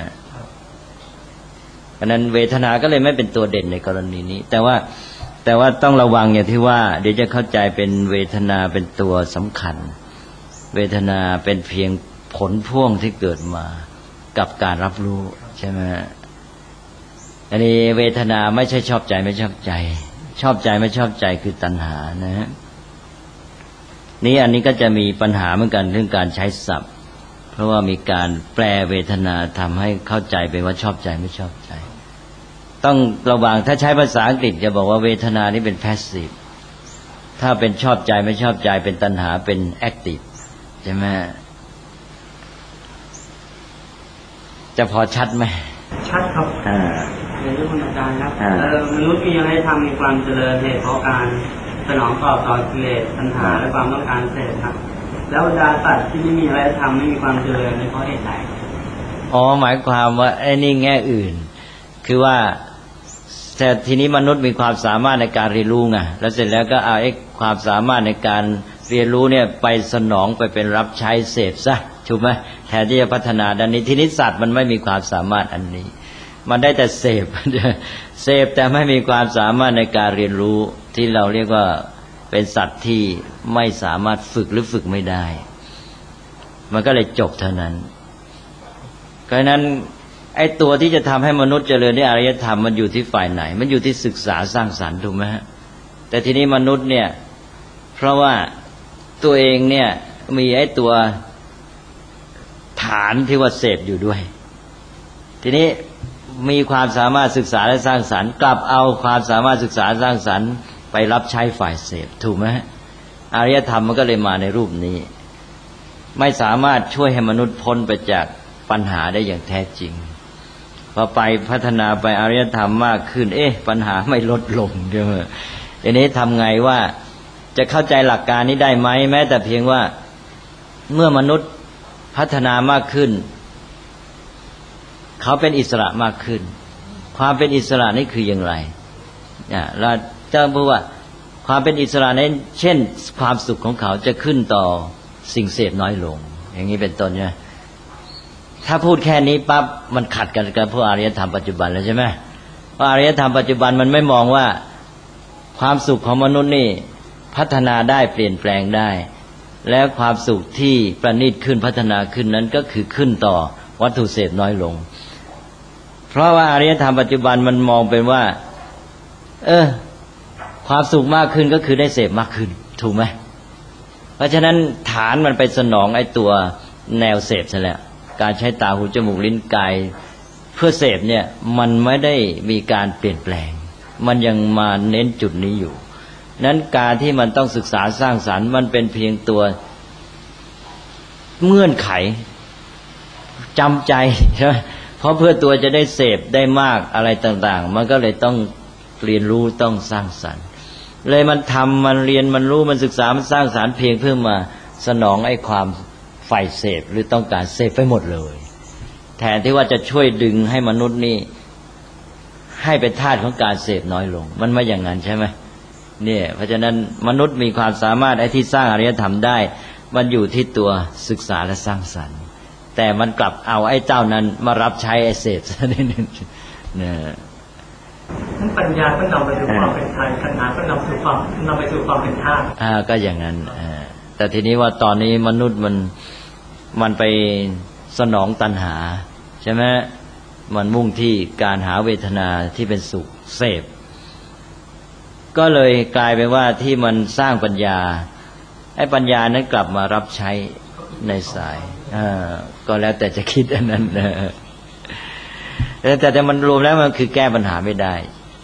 [SPEAKER 2] เพราะนั้นเวทนาก็เลยไม่เป็นตัวเด่นในกรณีนี้แต่ว่าต้องระวังอย่างที่ว่าเดี๋ยวจะเข้าใจเป็นเวทนาเป็นตัวสำคัญเวทนาเป็นเพียงผลพ่วงที่เกิดมากับการรับรู้ใช่ไหมอันนี้เวทนาไม่ใช่ชอบใจไม่ชอบใจชอบใจไม่ชอบใจคือตัณหานะฮะนี่อันนี้ก็จะมีปัญหาเหมือนกันเรื่องการใช้ศัพท์เพราะว่ามีการแปลเวทนาทำให้เข้าใจไปว่าชอบใจไม่ชอบใจต้องระวังถ้าใช้ภาษาอังกฤษจะบอกว่าเวทนานี่เป็น passive ถ้าเป็นชอบใจไม่ชอบใจเป็นตัณหาเป็น active ใช่ไหมจะพอชัดไหม
[SPEAKER 4] ชัดครับในเรื่องอาจารย์ครับมนุษย์มีอะไรทำมีความเจริญเหตุเพราะการสนองตอบต่อกิเลสตัณหาและความต้องการเสพครับแล้วดาสัตว์ที่ไม่มีอะไรทำไม่มีความเจริญในเพราะเหตุใด
[SPEAKER 2] หมายความว่าไอ้นี่แง่อื่นคือว่าแต่ทีนี้มนุษย์มีความสามารถในการเรียนรู้ไงแล้วเสร็จแล้วก็เอาไอ้ความสามารถในการเรียนรู้เนี่ยไปสนองไปเป็นรับใช้เสพซะถูกไหมแทนที่จะพัฒนาด้านนี้ทีนี้สัตว์มันไม่มีความสามารถอันนี้มันได้แต่เสพแต่ไม่มีความสามารถในการเรียนรู้ที่เราเรียกว่าเป็นสัตว์ที่ไม่สามารถฝึกหรือฝึกไม่ได้มันก็เลยจบเท่านั้นเพราะฉะนั้นไอ้ตัวที่จะทำให้มนุษย์เจริญในอารยธรรมมันอยู่ที่ฝ่ายไหนมันอยู่ที่ศึกษาสร้างสรรค์ถูกไหมฮะแต่ทีนี้มนุษย์เนี่ยเพราะว่าตัวเองเนี่ยมีไอ้ตัวฐานที่ว่าเสพอยู่ด้วยทีนี้มีความสามารถศึกษาและสร้างสรรค์กลับเอาความสามารถศึกษาสร้างสรรค์ไปรับใช้ฝ่ายเสพถูกไหมอารยธรรมมันก็เลยมาในรูปนี้ไม่สามารถช่วยให้มนุษย์พ้นไปจากปัญหาได้อย่างแท้จริงพอไปพัฒนาไปอารยธรรมมากขึ้นปัญหาไม่ลดลงใช่ไหมทีนี้ทำไงว่าจะเข้าใจหลักการนี้ได้ไหมแม้แต่เพียงว่าเมื่อมนุษย์พัฒนามากขึ้นเขาเป็นอิสระมากขึ้นความเป็นอิสระนี่คืออย่างไรเราจะบอกว่าความเป็นอิสระนั้นเช่นความสุขของเขาจะขึ้นต่อสิ่งเสพน้อยลงอย่างนี้เป็นต้นใช่ไหมถ้าพูดแค่นี้ปั๊บมันขัดกันกับพวกอารยธรรมปัจจุบันแล้วใช่ไหมเพราะอารยธรรมปัจจุบันมันไม่มองว่าความสุขของมนุษย์นี่พัฒนาได้เปลี่ยนแปลงได้และความสุขที่ประณีตขึ้นพัฒนาขึ้นนั้นก็คือขึ้นต่อวัตถุเสพน้อยลงเพราะว่าอารยธรรมปัจจุบันมันมองเป็นว่าความสุขมากขึ้นก็คือได้เสพมากขึ้นถูกไหมเพราะฉะนั้นฐานมันไปสนองไอ้ตัวแนวเสพซะแล้วการใช้ตาหูจมูกลิ้นกายเพื่อเสพเนี่ยมันไม่ได้มีการเปลี่ยนแปลงมันยังมาเน้นจุดนี้อยู่นั้นการที่มันต้องศึกษาสร้างสรรค์มันเป็นเพียงตัวเงื่อนไขจำใจใช่ไหมเพราะเพื่อตัวจะได้เสพได้มากอะไรต่างๆมันก็เลยต้องเรียนรู้ต้องสร้างสรรค์เลยมันทำมันเรียนมันรู้มันศึกษามันสร้างสรรค์เพียงเพื่อมาสนองไอ้ความใฝ่เสพหรือต้องการเสพไปหมดเลยแทนที่ว่าจะช่วยดึงให้มนุษย์นี่ให้เป็นทาสของการเสพน้อยลงมันไม่อย่างนั้นใช่ไหมเนี่ยเพราะฉะนั้นมนุษย์มีความสามารถไอ้ที่สร้างอารยธรรมได้มันอยู่ที่ตัวศึกษาและสร้างสรรค์แต่มันกลับเอาไอ้เจ้านั้นมารับใช้ไอ้เสพซะนิดนึงเนี่ย
[SPEAKER 3] นั้นปัญญาก็นำไปสู่ความเป็นไทยตัณหาก็นำไปสู่ความเป็นธาตุ
[SPEAKER 2] ก็อย่างนั้นแต่ทีนี้ว่าตอนนี้มนุษย์มันไปสนองตัณหาใช่ไหมมันมุ่งที่การหาเวทนาที่เป็นสุขเสพก็เลยกลายเป็นว่าที่มันสร้างปัญญาไอ้ปัญญานั้นกลับมารับใช้ในสายก็แล้วแต่จะคิดอันนั้นนะแต่มันรวมแล้วมันคือแก้ปัญหาไม่ได้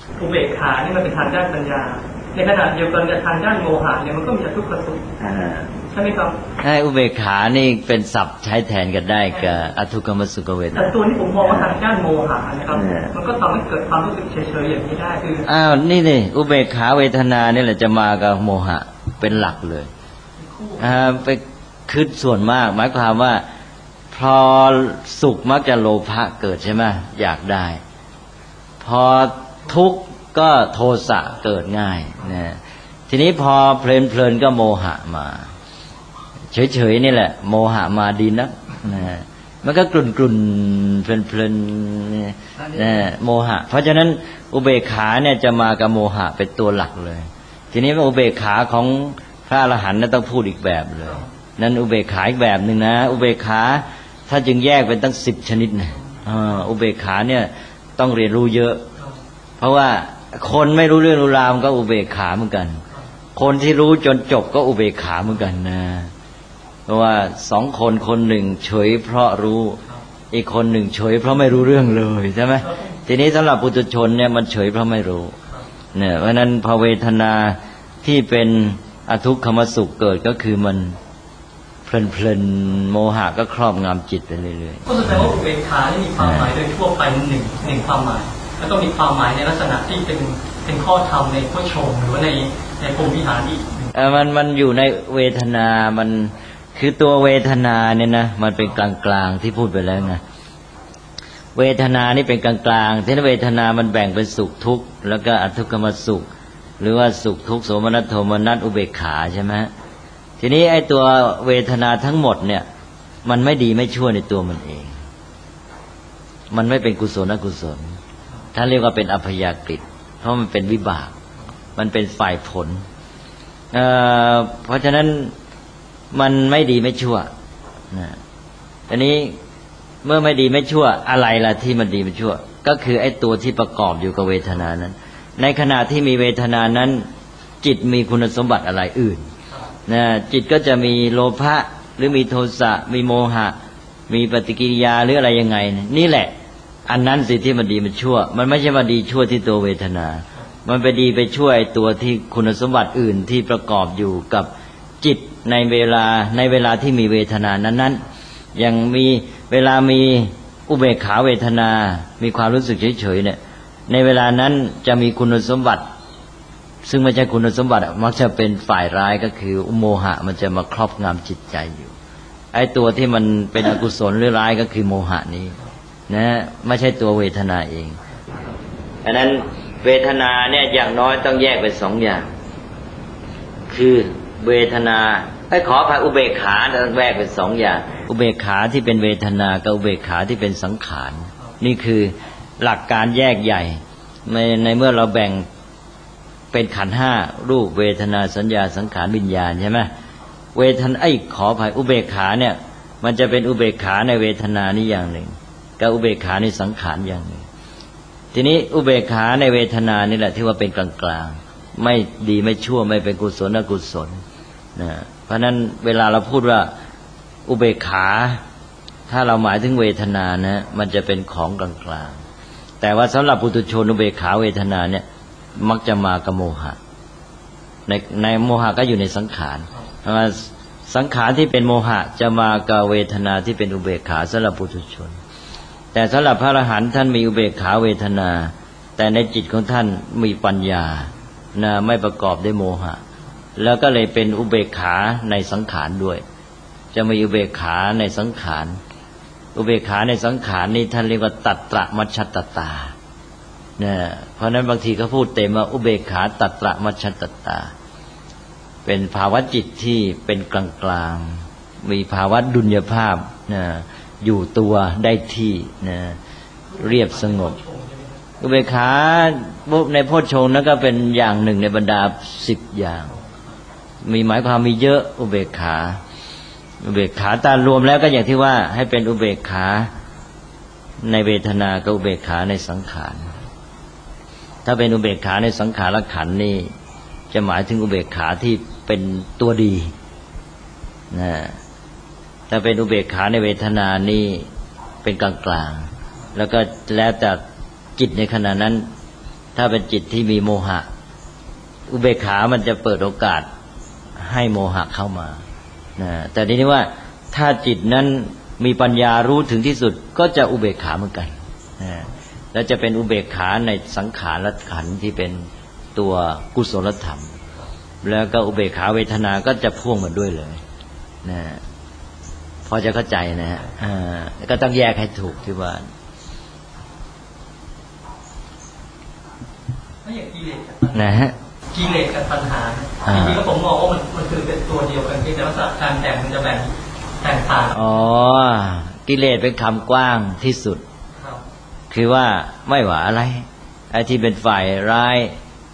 [SPEAKER 3] อุเบกขานี่มันเป็นทางด้านปัญญาในขณะเดียวกันกับทางด้านโมหะเนี่ยมันก็มีอทุกขสุขใช่ไหมครับ
[SPEAKER 2] ใช่อุเบกขานี่เป็นศัพท์ใช้แทนกันได้กับอทุกขมสุขเวทนา
[SPEAKER 3] แต่ตัวนี้ผมมองว่าทางด้านโมหะนะครับมันก็ทำให้เกิดความรู้สึกเฉยๆอย่างนี้ได้คือ
[SPEAKER 2] นี่อุเบกขาเวทนาเนี่ยแหละจะมากับโมหะเป็นหลักเลยไปคิดส่วนมากหมายความว่าพอสุขมักจะโลภะเกิดใช่ไหมอยากได้พอทุกข์ก็โทสะเกิดง่ายนะทีนี้พอเพลินก็โมหะมาเฉยๆนี่แหละโมหะมาดีนักนะมันก็กลุ่นเพลินนะโมหะเพราะฉะนั้นอุเบกขาเนี่ยจะมากับโมหะเป็นตัวหลักเลยทีนี้อุเบกขาของพระอรหันต์ต้องพูดอีกแบบเลยนั่นอุเบกขาอีกแบบหนึ่งนะอุเบกขาถ้าจึงแยกเป็นตั้ง10 ชนิดนะอุเบกขาเนี่ยต้องเรียนรู้เยอะเพราะว่าคนไม่รู้เรื่องรู้ราวก็อุเบกขาเหมือนกันคนที่รู้จนจบก็อุเบกขาเหมือนกันนะเพราะว่า2 คนคนหนึ่งเฉยเพราะรู้อีกคนหนึ่งเฉยเพราะไม่รู้เรื่องเลยใช่ไหมทีนี้สำหรับปุถุชนเนี่ยมันเฉยเพราะไม่รู้เนี่ยเพราะนั้นพอเวทนาที่เป็นอทุกขมสุขเกิดก็คือมันเพลินโมหะก็ครอบงำจิตไปเรื่อย
[SPEAKER 3] ๆก็แสดงว่าอุเบกขาที่มีความหมายโดยทั่วไปหนึ่งความหมายแล้วก็มีความหมายในลักษณะที่เป็นข้อธรรมในโพชฌงค์หรือว่าในพรหมวิหารอีก
[SPEAKER 2] มันอยู่ในเวทนามันคือตัวเวทนาเนี่ยนะมันเป็นกลางๆที่พูดไปแล้วนะเวทนานี่เป็นกลางๆที่เวทนามันแบ่งเป็นสุขทุกข์แล้วก็อทุกขมสุขหรือว่าสุขทุกข์โสมนัสโทมนัสอุเบกขาใช่ไหมทีนี้ไอ้ตัวเวทนาทั้งหมดเนี่ยมันไม่ดีไม่ชั่วในตัวมันเองมันไม่เป็นกุศลอกุศลท่านเรียกว่าเป็นอัพยากฤิเพราะมันเป็นวิบากมันเป็นฝ่ายผลเพราะฉะนั้นมันไม่ดีไม่ชั่วนะอันนี้เมื่อไม่ดีไม่ชั่วอะไรล่ะที่มันดีไม่ชั่วก็คือไอ้ตัวที่ประกอบอยู่กับเวทนานั้นในขณะที่มีเวทนานั้นจิตมีคุณสมบัติอะไรอื่นนะจิตก็จะมีโลภะหรือมีโทสะมีโมหะมีปฏิกิริยาหรืออะไรยังไงนี่แหละอันนั้นสิที่มันดีมันชั่วมันไม่ใช่ว่าดีชั่วที่ตัวเวทนามันไปดีไปช่วยตัวที่คุณสมบัติอื่นที่ประกอบอยู่กับจิตในเวลาที่มีเวทนานั้นๆยังมีเวลามีอุเบกขาเวทนามีความรู้สึกเฉยๆเนี่ยในเวลานั้นจะมีคุณสมบัติซึ่งไม่ใช่คุณสมบัติมักจะเป็นฝ่ายร้ายก็คือโมหะมันจะมาครอบงำจิตใจอยู่ไอ้ตัวที่มันเป็นอกุศลหรือร้ายก็คือโมหะนี้นะไม่ใช่ตัวเวทนาเองอันนั้นเวทนาเนี่ยอย่างน้อยต้องแยกเป็น2 อย่างคือเวทนาขออภัยอุเบกขาต้องแยกเป็น2 อย่างอุเบกขาที่เป็นเวทนากับอุเบกขาที่เป็นสังขารนี่คือหลักการแยกใหญ่ในเมื่อเราแบ่งเป็นขันธ์5รูปเวทนาสัญญาสังขารวิญญาณใช่ไหมเวทนาขออภัยอุเบกขาเนี่ยมันจะเป็นอุเบกขาในเวทนานี่อย่างหนึ่งกับอุเบกขาในสังขารอย่างหนึ่งทีนี้อุเบกขาในเวทนานี่แหละที่ว่าเป็นกลางๆไม่ดีไม่ชั่วไม่เป็นกุศลอกุศลนะเพราะนั้นเวลาเราพูดว่าอุเบกขาถ้าเราหมายถึงเวทนานะมันจะเป็นของกลางๆแต่ว่าสำหรับปุถุชนอุเบกขาเวทนาเนี่ยมักจะมากับโมหะในโมหะก็อยู่ในสังขารสังขารที่เป็นโมหะจะมากับเวทนาที่เป็นอุเบกขาสำหรับปุถุชนแต่สำหรับพระอรหันต์ท่านมีอุเบกขาเวทนาแต่ในจิตของท่านมีปัญญานะไม่ประกอบด้วยโมหะแล้วก็เลยเป็นอุเบกขาในสังขารด้วยจะมีอุเบกขาในสังขารอุเบกขาในสังขารนี่ท่านเรียกว่าตัตตระมัชฌัตตาเนี่ยเพราะนั้นบางทีเขาพูดเต็มว่าอุเบกขาตัตตระมัชฌัตตาเป็นภาวะจิตที่เป็นกลางๆมีภาวะดุลยภาพนะอยู่ตัวได้ที่นะเรียบสงบอุเบกขาในโพชฌงค์นั้นก็เป็นอย่างหนึ่งในบรรดา10 อย่างมีหมายความมีเยอะอุเบกขาตารวมแล้วก็อย่างที่ว่าให้เป็นอุเบกขาในเวทนากับอุเบกขาในสังขารถ้าเป็นอุเบกขาในสังขารขันธ์นี่จะหมายถึงอุเบกขาที่เป็นตัวดีนะถ้าเป็นอุเบกขาในเวทนานี่เป็นกลางๆแล้วก็แล้วแต่จิตในขณะนั้นถ้าเป็นจิตที่มีโมหะอุเบกขามันจะเปิดโอกาสให้โมหะเข้ามานะแต่ทีนี้ว่าถ้าจิตนั้นมีปัญญารู้ถึงที่สุดก็จะอุเบกขาเหมือนกันนะแล้วจะเป็นอุเบกขาในสังขารขันธ์ที่เป็นตัวกุศลธรรมแล้วก็อุเบกขาเวทนาก็จะพ่วงมาด้วยเลยนะพอจะเข้าใจนะฮะก็ต้องแยกให้ถูกที่ว่า
[SPEAKER 3] ไม่อย่างกิเลส
[SPEAKER 2] นะฮะ
[SPEAKER 3] กิเลสกับตัณหาจริงๆแล้วผมมองว่ามันคือเป็นตัวเดียวกันแต่ว่าการแบ่งมันจะแบ่งแตกต่าง
[SPEAKER 2] อ๋อกิเลสเป็นคำกว้างที่สุดคือว่าไม่ว่าอะไรไอ้ที่เป็นฝ่ายร้าย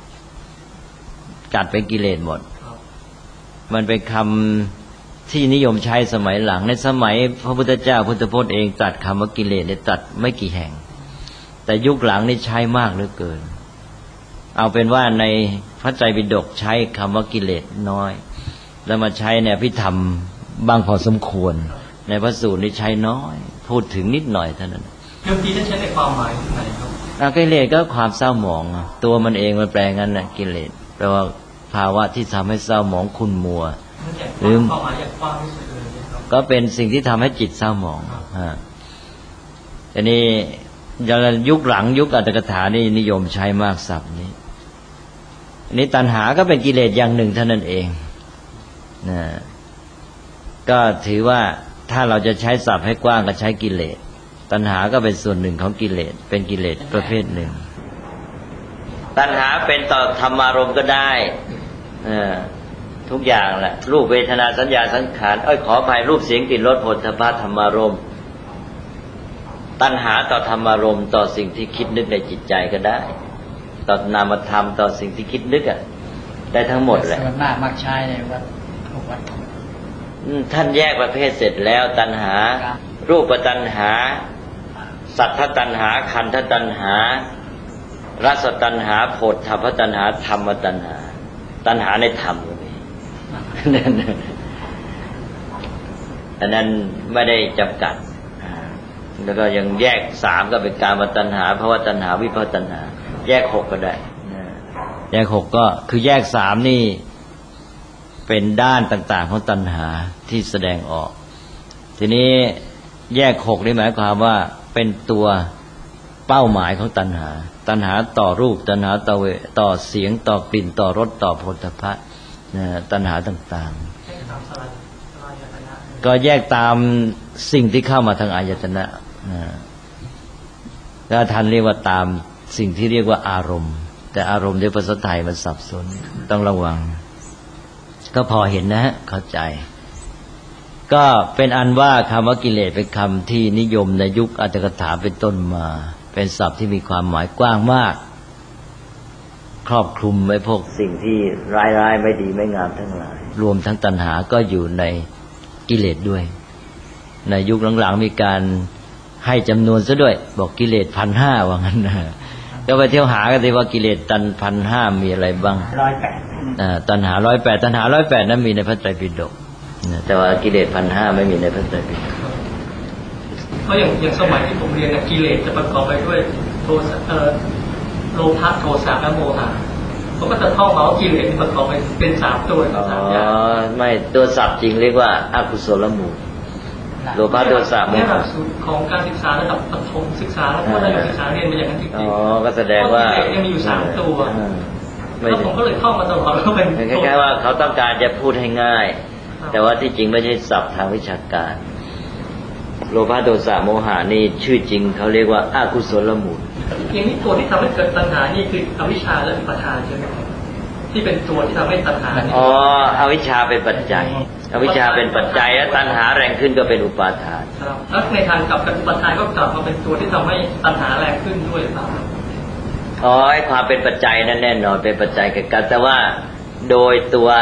[SPEAKER 2] จัดเป็นกิเลสหมดมันเป็นคำที่นิยมใช้สมัยหลังในสมัยพระพุทธเจ้าพุทธพจน์เองตัดคำว่ากิเลสเนี่ยตัดไม่กี่แห่งแต่ยุคหลังนี่ใช้มากเหลือเกินเอาเป็นว่าในพระไตรปิฎกใช้คำว่ากิเลสน้อยแล้วมาใช้ในอภิธรรมบางพอสมควรในพระสูตรนี่ใช้น้อยพูดถึงนิดหน่อยเท่านั้น
[SPEAKER 3] เรื่องที่ท่านใช้ในความหมายไหนครับ
[SPEAKER 2] กิเลสก็ความเศร้าหมองตัวมันเองมันแปลงั้นน่ะกิเลสแปลว่าภาวะที่ทำให้เศร้าหมองขุ่นมัว
[SPEAKER 3] หรือความหมายอย่างกว้างที่สุดเลย
[SPEAKER 2] ก็เป็นสิ่งที่ทำให้จิตเศร้าหมองอันนี้ยุคหลังยุคอัตถกถานี่นิยมใช้มากศัพท์นี้อันนี้ตัณหาก็เป็นกิเลสอย่างหนึ่งเท่านั้นเองนะก็ถือว่าถ้าเราจะใช้ศัพท์ให้กว้างก็ใช้กิเลสตัณหาก็เป็นส่วนหนึ่งของกิเลสเป็นกิเลสประเภทหนึ่งตัณหาเป็นต่อธรรมารมณ์ก็ได้ทุกอย่างแหละรูปเวทนาสัญญาสังขารขออภัยรูปเสียงกลิ่นรสโผฏฐัพพะธรรมารมณ์ตัณหาต่อธรรมารมณ์ต่อสิ่งที่คิดนึกในจิตใจก็ได้ต่อนามธรรมต่อสิ่งที่คิดนึกได้ทั้งหมดแหละ
[SPEAKER 3] ส่วนมากมักใช้ในวัด
[SPEAKER 2] ท่านแยกประเภทเสร็จแล้วตัณหารูปตัณหาสัทธตัณหาขันธตัณหารสตัณหาโผฏฐัพพตัณหาธรรมตัณหาตัณหาในธรรมก็มีอันนั้นไม่ได้จำกัดแล้วก็ยังแยก3ก็เป็นกามตัณหาภวตัณหาวิภวตัณหาแยก6ก็ได้แยก6ก็คือแยก3นี่เป็นด้านต่างๆของตัณหาที่แสดงออกทีนี้แยก6นี่หมายความว่าเป็นตัวเป้าหมายของตัณหาตัณหาต่อรูปตัณหาต่อเสียงต่อกลิ่นต่อรสต่อโผฏฐัพพะตัณหาต่างๆก็แยกตามสิ่งที่เข้ามาทางอายตนะแล้วท่านเรียกว่าตามสิ่งที่เรียกว่าอารมณ์แต่อารมณ์ในภาษาไทยมันสับสนต้องระวังก็พอเห็นนะฮะเข้าใจก็เป็นอันว่าคำว่ากิเลสเป็นคำที่นิยมในยุคอัตถกถาเป็นต้นมาเป็นศัพท์ที่มีความหมายกว้างมากครอบคลุมไว้พวกสิ่งที่ร้ายๆไม่ดีไม่งามทั้งหลายรวมทั้งตัณหาก็อยู่ในกิเลสด้วยในยุคหลังๆมีการให้จำนวนซะด้วยบอกกิเลส 1,500 ว่างั้นนะก็ไปเที่ยวหากันสิว่ากิเลสตัน 1,500 มีอะไรบ้าง108ตัณหา108ตัณหา108นั้นมีในพระไตรปิฎกแต่ว่ากิเลส 1,500 ไม่มีในพระไตรปิฎก
[SPEAKER 3] เพราะอย่างสมัยที่ผมเรียนกิเลสจะประกอบไปด้วยโลภะโทสะและโมหะผมก็จะท่องมาว่ากิเลสประกอบไปเป็น3ตัว3อย่าง
[SPEAKER 2] ไม่ตัวศัพท์จริงเรียกว่าอกุศลมูลโลภะโทสะโมหะ
[SPEAKER 3] ของการศึกษาระดับประถมศึกษาและมัธยมศึกษาเรียนมาอย่างนั้นจริง
[SPEAKER 2] ๆก็แสดงว่า
[SPEAKER 3] ยังมีอยู่3ตัวแล้วผมก็เลยท่องมาตลอดว่าเป็น
[SPEAKER 2] คล้ายๆว่าเขาต้องการจะพูดให้ง่ายแต่ว่าที่จริงไม่ใช่ศัพท์ทางวิชาการโลภะโทสะโมหะนี่ชื่อจริงเขาเรียกว่าอกุศลมูล
[SPEAKER 3] อย่างนี้ตัวที่ทำให้เกิดตัณหานี่คืออวิชชาและอุปาทานใช่ไหมที่เป็นตัวที่ทำให้ตัณหา
[SPEAKER 2] อวิชชาเป็นปัจจัยอวิชชาเป็นปัจจัยและตัณหาแรงขึ้นก็เป็นอุปาทาน
[SPEAKER 3] แล้วในทางกลับกันอุปาทานก็กลับมาเป็นตัวที่ทำให้ตัณหาแรงขึ้นด้วยหรือเปล่า
[SPEAKER 2] ไอ้ความเป็นปัจจัยนั่นแน่นอนเป็นปัจจัยกับกันแต่ว่าโดยตัว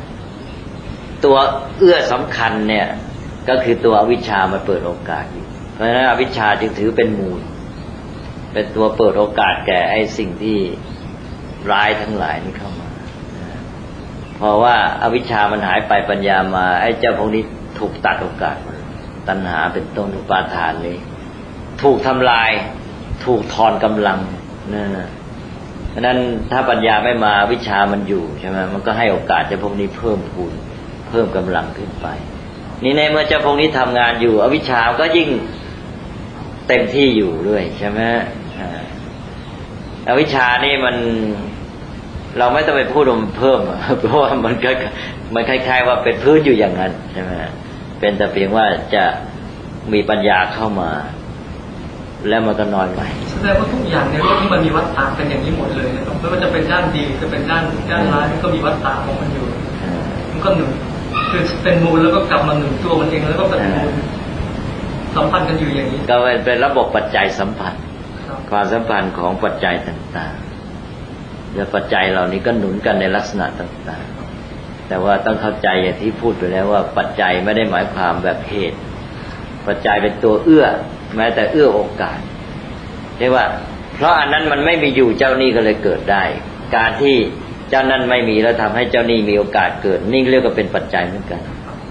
[SPEAKER 2] เอื้อสำคัญเนี่ยก็คือตัวอวิชชามาเปิดโอกาสอยู่เพราะฉะนั้นอวิชชาจึงถือเป็นมูลเป็นตัวเปิดโอกาสแก่ไอ้สิ่งที่ร้ายทั้งหลายนี้เข้ามาเพราะว่าอวิชชามันหายไปปัญญามาไอ้เจ้าพวกนี้ถูกตัดโอกาสตัณหาเป็นต้นอุปาทานนี้ถูกทำลายถูกทอนกำลังนั่นน่ะเพราะนั้นถ้าปัญญาไม่มาวิชามันอยู่ใช่ไหมมันก็ให้โอกาสเจ้าพวกนี้เพิ่มพูนเพิ่มกำลังขึ้นไปนี่ในเมื่อเจ้าพวกนี้ทำงานอยู่อวิชชาก็ยิ่งเต็มที่อยู่ด้วยใช่ไหมอวิชชานี่มันเราไม่ต้องไปพูดมันเพิ่มเพราะว่ามันคล้ายๆว่าเป็นพื้นอยู่อย่างนั้นใช่ไหมเป็นแต่เพียงว่าจะมีปัญญาเข้ามาแล้วมันก็นอนไป
[SPEAKER 3] แสดงว่าทุกอย่างในโลกนี้มันมีวัฏฏะเป็นอย่างนี้หมดเลยนะครับไม่ว่าจะเป็นด้านดีจะเป็นด้านร้ายมันก็มีวัฏฏะของมันอยู่มันก็หนุนคือเป็นมูลแล้วก็กลับมาหนุนตัวมันเองแล้วก็เป็นมูลสัมพันธ์กันอยู่อย่างนี้
[SPEAKER 2] ก็เป็นระบบปัจจัยสัมพันธ์ความสัมพันธ์ของปัจจัยต่างๆและปัจจัยเหล่านี้ก็หนุนกันในลักษณะต่างๆแต่ว่าต้องเข้าใจอย่างที่พูดไปแล้วว่าปัจจัยไม่ได้หมายความแบบเหตุปัจจัยเป็นตัวเอื้อแม้แต่เอื้อโอกาสเรียกว่าเพราะอันนั้นมันไม่มีอยู่เจ้านี่ก็เลยเกิดได้การที่เจ้านั้นไม่มีแล้วทำให้เจ้านี่มีโอกาสเกิดนี่เรียกว่าเป็นปัจจัยเหมือนกัน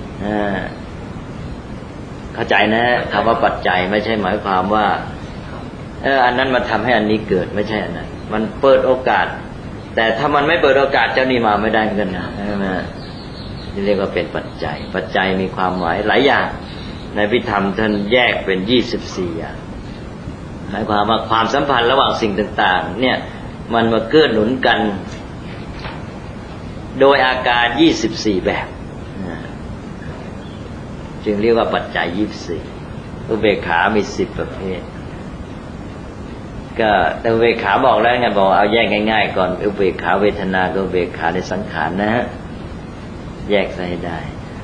[SPEAKER 2] เข้าใจนะคำว่าปัจจัยไม่ใช่หมายความว่าอันนั้นมันทำให้อันนี้เกิดไม่ใช่อันนั้นมันเปิดโอกาสแต่ถ้ามันไม่เปิดโอกาสเจ้านี่มาไม่ได้เหมือนกันนะนี่เรียกว่าเป็นปัจจัยปัจจัยมีความหมายหลายอย่างในพิธรรมท่านแยกเป็น24อย่างหมายความว่าความสัมพันธ์ระหว่างสิ่งต่างๆเนี่ยมันมาเกื้อหนุนกันโดยอาการ24แบบจึงเรียกว่าปัจจัย24อุเบกขามี10ประเภทก็แต่อุเบกขาบอกแล้วไงบอกเอาแยกง่ายๆก่อนอุเบกขาเวทนากับอุเบกขาในสังขารนะฮะแยกให้ได้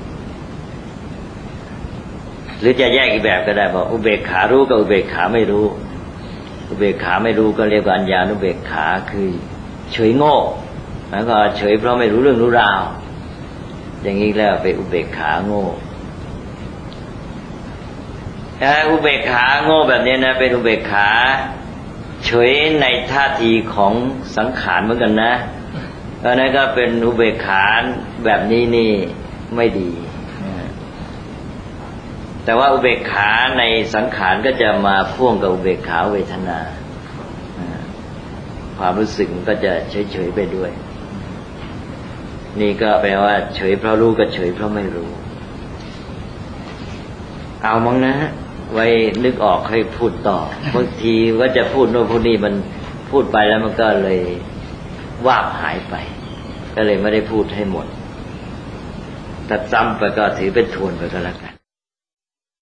[SPEAKER 2] หรือจะแยกอีกแบบก็ได้บอกอุเบกขารู้กับอุเบกขาไม่รู้อุเบกขาไม่รู้ก็เรียกว่าอัญญานุเบกขาคือเฉยโง่แล้วก็เฉยเพราะไม่รู้เรื่องรู้ราวอย่างนี้แล้วเป็นอุเบกขาโง่อุเบกขาโง่แบบนี้นะเป็นอุเบกขาเฉยในท่าทีของสังขารเหมือนกันนะอันนั้นก็เป็นอุเบกขาแบบนี้นี่ไม่ดีแต่ว่าอุเบกขาในสังขารก็จะมาพ่วงกับอุเบกขาเวทนาความรู้สึกก็จะเฉยๆไปด้วยนี่ก็แปลว่าเฉยเพราะรู้กับเฉยเพราะไม่รู้เอามั้งนะไว้นึกออกให้พูดต่อบางทีก็จะพูดโน่นพูดนี่มันพูดไปแล้วมันก็เลยวาบหายไปก็เลยไม่ได้พูดให้หมดแต่จำไปก็ถือเป็นทวนไปก็แล้วกัน